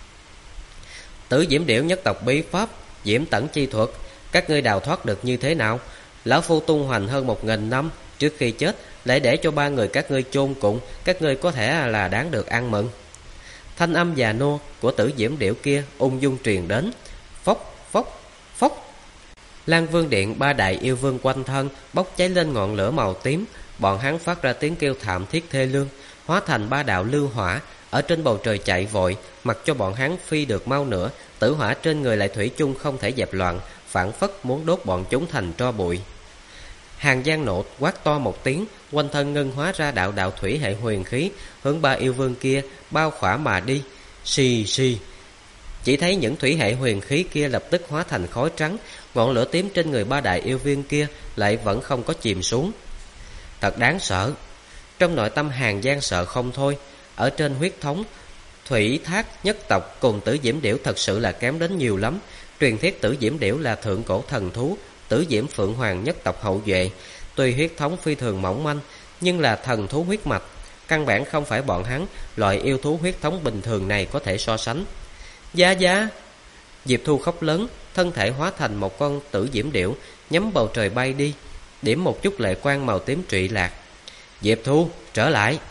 Tử diễm điểu nhất tộc bí pháp diễm tẩn chi thuật, các ngươi đào thoát được như thế nào? Lão phu tung hoành hơn 1000 năm, trước khi chết lại để cho 3 người các ngươi chôn cùng, các ngươi có thể là đáng được ăn mừng. Thanh âm già nua của tử diễm điểu kia ung dung truyền đến. Phốc phốc phốc. Lan Vương Điện 3 đại yêu vương quanh thân bốc cháy lên ngọn lửa màu tím. Bọn hắn phát ra tiếng kêu thảm thiết thê lương, hóa thành 3 đạo lưu hỏa ở trên bầu trời chạy vội. Mặc cho bọn hắn phi được mau nữa, tử hỏa trên người lại thủy chung không thể dẹp loạn, phảng phất muốn đốt bọn chúng thành tro bụi. Hàng Giang nộ quát to một tiếng, quanh thân ngân hóa ra đạo đạo thủy hệ huyền khí, hướng 3 yêu vương kia bao khỏa mà đi. Xì xì. Chỉ thấy những thủy hệ huyền khí kia lập tức hóa thành khói trắng. Ngọn lửa tím trên người 3 đại yêu vương kia lại vẫn không có chìm xuống. Thật đáng sợ. Trong nội tâm Hàng Giang sợ không thôi. Ở trên huyết thống, thủy thác nhất tộc cùng tử diễm điểu thật sự là kém đến nhiều lắm. Truyền thuyết tử diễm điểu là thượng cổ thần thú, tử diễm phượng hoàng nhất tộc hậu duệ. Tuy huyết thống phi thường mỏng manh, nhưng là thần thú huyết mạch, căn bản không phải bọn hắn loại yêu thú huyết thống bình thường này có thể so sánh. Giá giá! Diệp Thu khóc lớn, thân thể hóa thành một con tử diễm điểu, nhắm bầu trời bay đi, điểm một chút lệ quang màu tím trụy lạc. Diệp Thu, trở lại!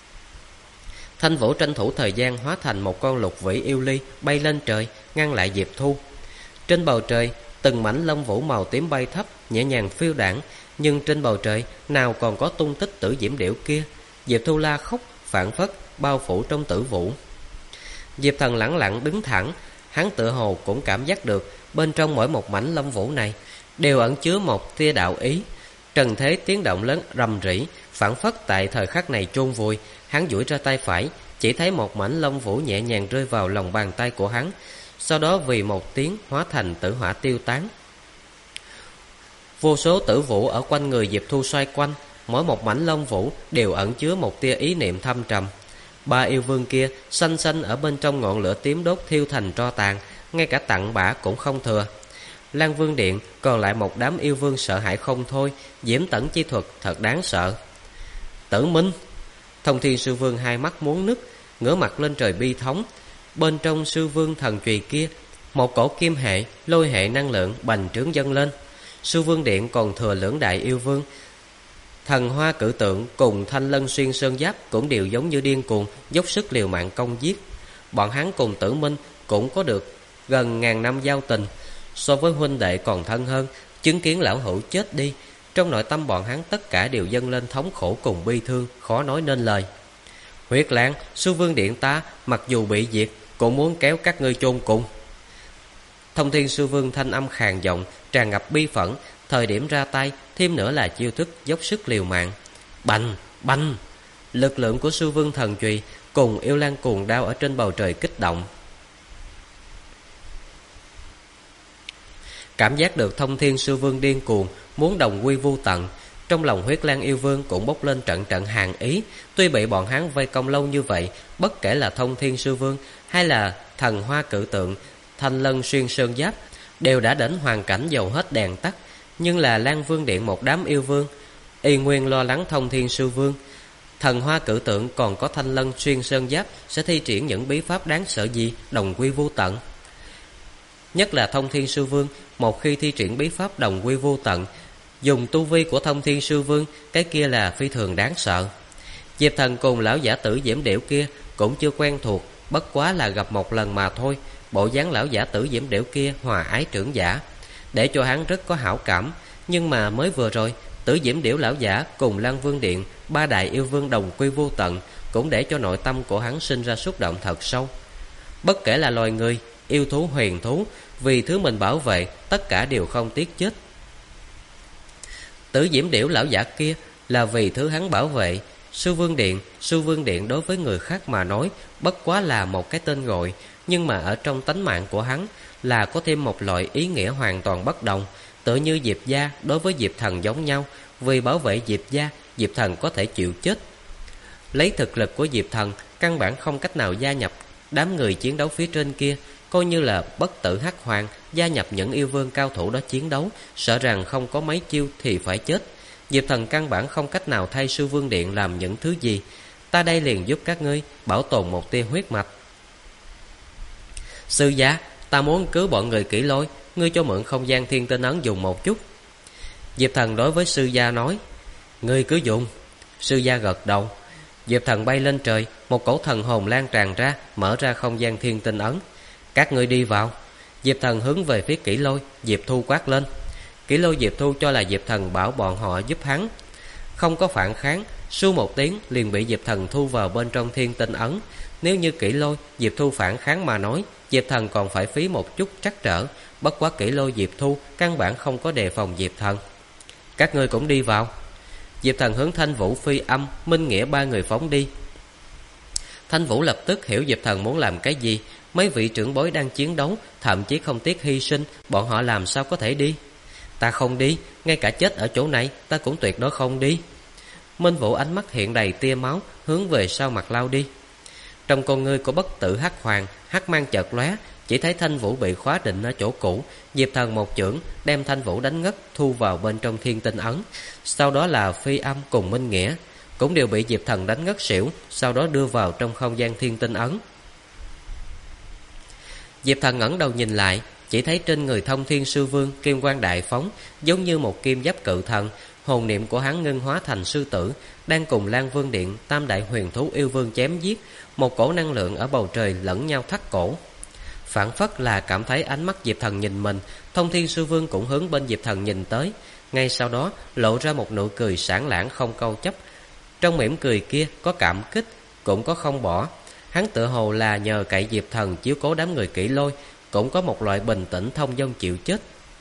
Thanh Vũ tranh thủ thời gian hóa thành một con lục vĩ yêu ly bay lên trời, ngăn lại Diệp Thu. Trên bầu trời, từng mảnh lông vũ màu tím bay thấp, nhẹ nhàng phiêu đãng, nhưng trên bầu trời nào còn có tung tích tử diễm điểu kia. Diệp Thu la khóc, phảng phất bao phủ trong tử vũ. Diệp Thần lẳng lặng đứng thẳng, hắn tựa hồ cũng cảm giác được bên trong mỗi một mảnh lông vũ này đều ẩn chứa một tia đạo ý. Trần thế tiếng động lớn rầm rĩ, phảng phất tại thời khắc này chôn vùi. Hắn duỗi ra tay phải, chỉ thấy một mảnh lông vũ nhẹ nhàng rơi vào lòng bàn tay của hắn, sau đó vì một tiếng hóa thành tử hỏa tiêu tán. Vô số tử vũ ở quanh người Diệp Thu xoay quanh, mỗi một mảnh lông vũ đều ẩn chứa một tia ý niệm thâm trầm. 3 yêu vương kia xanh xanh ở bên trong ngọn lửa tím đốt thiêu thành tro tàn, ngay cả tặng bã cũng không thừa. Lan Vương Điện còn lại một đám yêu vương sợ hãi không thôi, diễm tẩn chi thuật thật đáng sợ. Tử Minh! Thông Thiên Sư Vương hai mắt muốn nứt, ngửa mặt lên trời bi thống. Bên trong Sư Vương thần chùy kia, một cổ kim hệ, lôi hệ năng lượng bành trướng dâng lên. Sư Vương Điện còn thừa lưỡng đại yêu vương, Thần Hoa Cự Tượng cùng Thanh Lân Xuyên Sơn Giáp cũng đều giống như điên cuồng, dốc sức liều mạng công giết. Bọn hắn cùng Tử Minh cũng có được gần 1000 năm giao tình, so với huynh đệ còn thân hơn. Chứng kiến lão hữu chết đi, trong nội tâm bọn hắn tất cả đều dâng lên thống khổ cùng bi thương, khó nói nên lời. Huyết Lãng, Sư Vương Điện ta mặc dù bị diệt cũng muốn kéo các ngươi chôn cùng. Thông Thiên Sư Vương thanh âm khàn giọng, tràn ngập bi phẫn. Thời điểm ra tay, thêm nữa là chiêu thức dốc sức liều mạng. Bành, bành! Lực lượng của Sư Vương thần chùy cùng yêu lan cuồng đao ở trên bầu trời kích động. Cảm giác được Thông Thiên Sư Vương điên cuồng, muốn đồng quy vu tận. Trong lòng Huyết Lan yêu vương cũng bốc lên trận trận hàn ý. Tuy bị bọn hắn vây công lâu như vậy, bất kể là Thông Thiên Sư Vương hay là Thần Hoa Cự Tượng, Thanh Lân Xuyên Sơn Giáp đều đã đến hoàn cảnh dầu hết đèn tắt. Nhưng là Lan Vương Điện một đám yêu vương y nguyên lo lắng Thông Thiên Sư Vương. Thần Hoa Cự Tượng còn có Thanh Lân Xuyên Sơn Giáp sẽ thi triển những bí pháp đáng sợ gì đồng quy vô tận. Nhất là Thông Thiên Sư Vương, một khi thi triển bí pháp đồng quy vô tận, dùng tu vi của Thông Thiên Sư Vương, cái kia là phi thường đáng sợ. Diệp Thần cùng lão giả Tử Diễm Điểu kia cũng chưa quen thuộc, bất quá là gặp một lần mà thôi. Bộ dáng lão giả Tử Diễm Điểu kia hòa ái trưởng giả, để cho hắn rất có hảo cảm. Nhưng mà mới vừa rồi, Tử Diễm Điểu lão giả cùng Lăng Vương Điện, ba đại yêu vương đồng quy vô tận, cũng để cho nội tâm của hắn sinh ra xúc động thật sâu. Bất kể là loài người, yêu thú, huyền thú, vì thứ mình bảo vệ, tất cả đều không tiếc chết. Tử Diễm Điểu lão giả kia là vì thứ hắn bảo vệ. Sư Vương Điện đối với người khác mà nói bất quá là một cái tên gọi, nhưng mà ở trong tánh mạng của hắn là có thêm một loại ý nghĩa hoàn toàn bất đồng. Tựa như Diệp gia đối với Diệp Thần giống nhau, vì bảo vệ Diệp gia, Diệp Thần có thể chịu chết. Lấy thực lực của Diệp Thần, căn bản không cách nào gia nhập đám người chiến đấu phía trên kia. Coi như là Bất Tử Hắc Hoàng gia nhập những yêu vương cao thủ đó chiến đấu, sợ rằng không có mấy chiêu thì phải chết. Diệp Thần căn bản không cách nào thay Sư Vương Điện làm những thứ gì. Ta đây liền giúp các ngươi bảo tồn một tia huyết mạch. Sư gia, ta muốn cứu bọn người Kỷ Lôi, ngươi cho mượn không gian thiên tinh ấn dùng một chút. Diệp Thần đối với sư gia nói. Ngươi cứ dùng. Sư gia gật đầu. Diệp Thần bay lên trời, một cổ thần hồn lan tràn ra, mở ra không gian thiên tinh ấn. Các ngươi đi vào. Diệp Thần hướng về phía Kỷ Lôi, Diệp Thu quát lên. Kỷ Lôi, Diệp Thu cho là Diệp Thần bảo bọn họ giúp hắn, không có phản kháng, su một tiếng liền bị Diệp Thần thu vào bên trong thiên tinh ấn. Nếu như Kỷ Lôi, Diệp Thu phản kháng mà nói, Diệp Thần còn phải phí một chút trắc trở. Bất quá Kỷ Lôi, Diệp Thu căn bản không có đề phòng Diệp Thần. Các ngươi cũng đi vào. Diệp Thần hướng Thanh Vũ, Phi Âm, Minh Nghĩa ba người phóng đi. Thanh Vũ lập tức hiểu Diệp Thần muốn làm cái gì. Mấy vị trưởng bối đang chiến đấu, thậm chí không tiếc hy sinh, bọn họ làm sao có thể đi? Ta không đi, ngay cả chết ở chỗ này ta cũng tuyệt đối không đi. Minh Vũ ánh mắt hiện đầy tia máu, hướng về sau mặt lao đi. Trong con ngươi của Bất Tử Hắc Hoàng, hắc mang chợt lóe, chỉ thấy Thanh Vũ bị khóa định ở chỗ cũ. Diệp Thần một chưởng đem Thanh Vũ đánh ngất, thu vào bên trong thiên tinh ấn. Sau đó là Phi Âm cùng Minh Nghĩa cũng đều bị Diệp Thần đánh ngất xỉu, sau đó đưa vào trong không gian thiên tinh ấn. Diệp Thần ngẩng đầu nhìn lại, chỉ thấy trên người Thông Thiên Sư Vương kim quang đại phóng, giống như một kim giáp cự thần. Hồn niệm của hắn ngưng hóa thành sư tử, đang cùng Lan Vương Điện tam đại huyền thú yêu vương chém giết. Một cổ năng lượng ở bầu trời lẫn nhau thắt cổ. Phản phất là cảm thấy ánh mắt Diệp Thần nhìn mình, Thông Thiên Sư Vương cũng hướng bên Diệp Thần nhìn tới. Ngay sau đó lộ ra một nụ cười sảng lãng không câu chấp. Trong mỉm cười kia có cảm kích, cũng có không bỏ. Hắn tựa hồ là nhờ cậy Diệp Thần chiếu cố đám người Kỷ Lôi, cũng có một loại bình tĩnh thông dong chịu chết.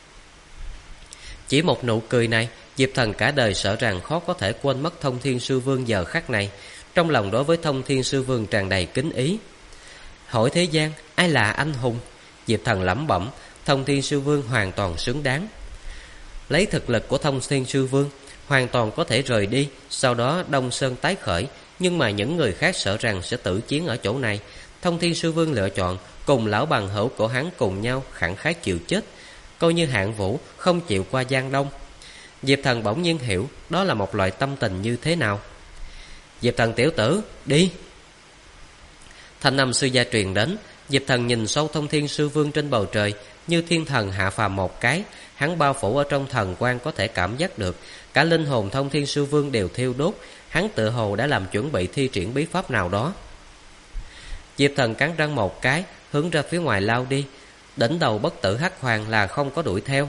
Chỉ một nụ cười này, Diệp Thần cả đời sợ rằng khó có thể quên mất Thông Thiên Sư Vương giờ khắc này. Trong lòng đối với Thông Thiên Sư Vương tràn đầy kính ý. Hỏi thế gian ai là anh hùng? Diệp Thần lẩm bẩm, Thông Thiên Sư Vương hoàn toàn xứng đáng. Lấy thực lực của Thông Thiên Sư Vương, hoàn toàn có thể rời đi, sau đó Đông Sơn tái khởi. Nhưng mà những người khác sợ rằng sẽ tử chiến ở chỗ này. Thông Thiên Sư Vương lựa chọn cùng lão bằng hữu của hắn cùng nhau khẳng khái chịu chết, coi như Hạng Vũ không chịu qua Giang Đông. Diệp Thần bỗng nhiên hiểu đó là một loại tâm tình như thế nào. Diệp Thần tiểu tử, đi. Thanh âm sư gia truyền đến. Diệp Thần nhìn sâu Thông Thiên Sư Vương trên bầu trời, như thiên thần hạ phàm một cái. Hắn bao phủ ở trong thần quang, có thể cảm giác được cả linh hồn Thông Thiên Sư Vương đều thiêu đốt. Hắn tựa hồ đã làm chuẩn bị thi triển bí pháp nào đó. Diệp Thần cắn răng một cái, hướng ra phía ngoài lao đi. Đỉnh đầu Bất Tử Hắc Hoàng là không có đuổi theo.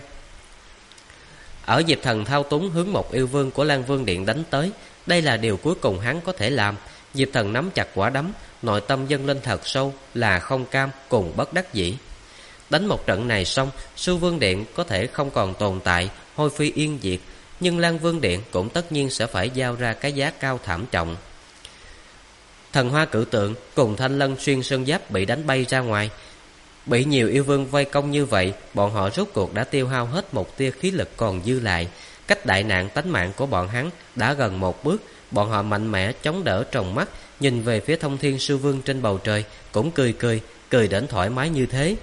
Ở Diệp Thần thao túng hướng một yêu vương của Lan Vương Điện đánh tới. Đây là điều cuối cùng hắn có thể làm. Diệp Thần nắm chặt quả đấm, nội tâm dâng lên thật sâu là không cam cùng bất đắc dĩ. Đánh một trận này xong, Sư Vương Điện có thể không còn tồn tại, hôi phi yên diệt, nhưng Lan Vương Điện cũng tất nhiên sẽ phải giao ra cái giá cao thảm trọng. Thần Hoa Cử Tượng cùng Thanh Lân Xuyên Sơn Giáp bị đánh bay ra ngoài. Bị nhiều yêu vương vây công như vậy, bọn họ rốt cuộc đã tiêu hao hết một tia khí lực còn dư lại. Cách đại nạn tánh mạng của bọn hắn đã gần một bước. Bọn họ mạnh mẽ chống đỡ tròng mắt, nhìn về phía Thông Thiên Sư Vương trên bầu trời, cũng cười đến thoải mái như thế.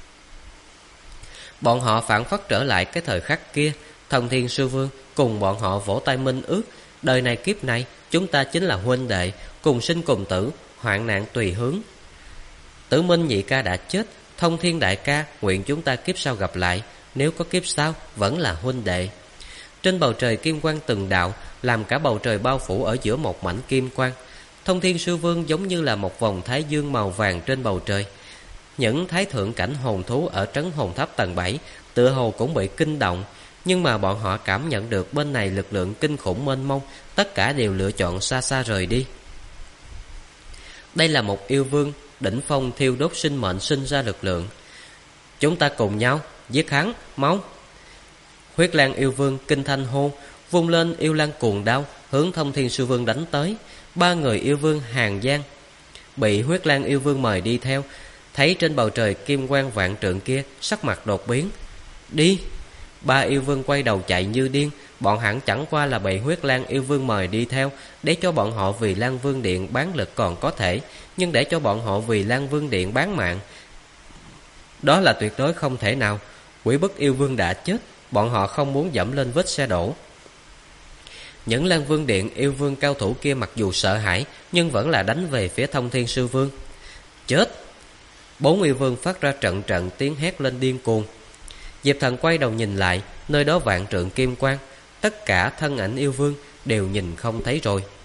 Bọn họ phản phất trở lại cái thời khắc kia. Thông Thiên Sư Vương cùng bọn họ vỗ tay minh ước, đời này kiếp này chúng ta chính là huynh đệ, cùng sinh cùng tử, hoạn nạn tùy hướng. Tử Minh nhị ca đã chết, Thông Thiên đại ca nguyện chúng ta kiếp sau gặp lại, nếu có kiếp sau vẫn là huynh đệ. Trên bầu trời kim quang từng đạo, làm cả bầu trời bao phủ ở giữa một mảnh kim quang. Thông Thiên Sư Vương giống như là một vòng thái dương màu vàng trên bầu trời. Những thái thượng cảnh hồn thú ở trấn hồn tháp tầng 7 tựa hồ cũng bị kinh động, nhưng mà bọn họ cảm nhận được bên này lực lượng kinh khủng mênh mông, tất cả đều lựa chọn xa xa rời đi. Đây là một yêu vương đỉnh phong thiêu đốt sinh mệnh sinh ra lực lượng. Chúng ta cùng nhau giết hắn, máu! Huyết Lang yêu vương kinh thanh hô, vung lên yêu lang cuồng đao hướng Thông Thiên Sư Vương đánh tới. Ba người yêu vương hàng gian bị Huyết Lang yêu vương mời đi theo, thấy trên bầu trời kim quang vạn trượng kia, sắc mặt đột biến. Đi! Ba yêu vương quay đầu chạy như điên. Bọn hắn chẳng qua là bị Huyết Lang yêu vương mời đi theo, để cho bọn họ vì Lan Vương Điện bán lực còn có thể, nhưng để cho bọn họ vì Lan Vương Điện bán mạng, đó là tuyệt đối không thể nào. Quỷ Bức yêu vương đã chết, bọn họ không muốn dẫm lên vết xe đổ. Những Lan Vương Điện yêu vương cao thủ kia mặc dù sợ hãi, nhưng vẫn là đánh về phía Thông Thiên Sư Vương. Chết! Bốn yêu vương phát ra trận trận tiếng hét lên điên cuồng. Diệp Thần quay đầu nhìn lại, nơi đó vạn trượng kim quang, tất cả thân ảnh yêu vương đều nhìn không thấy rồi.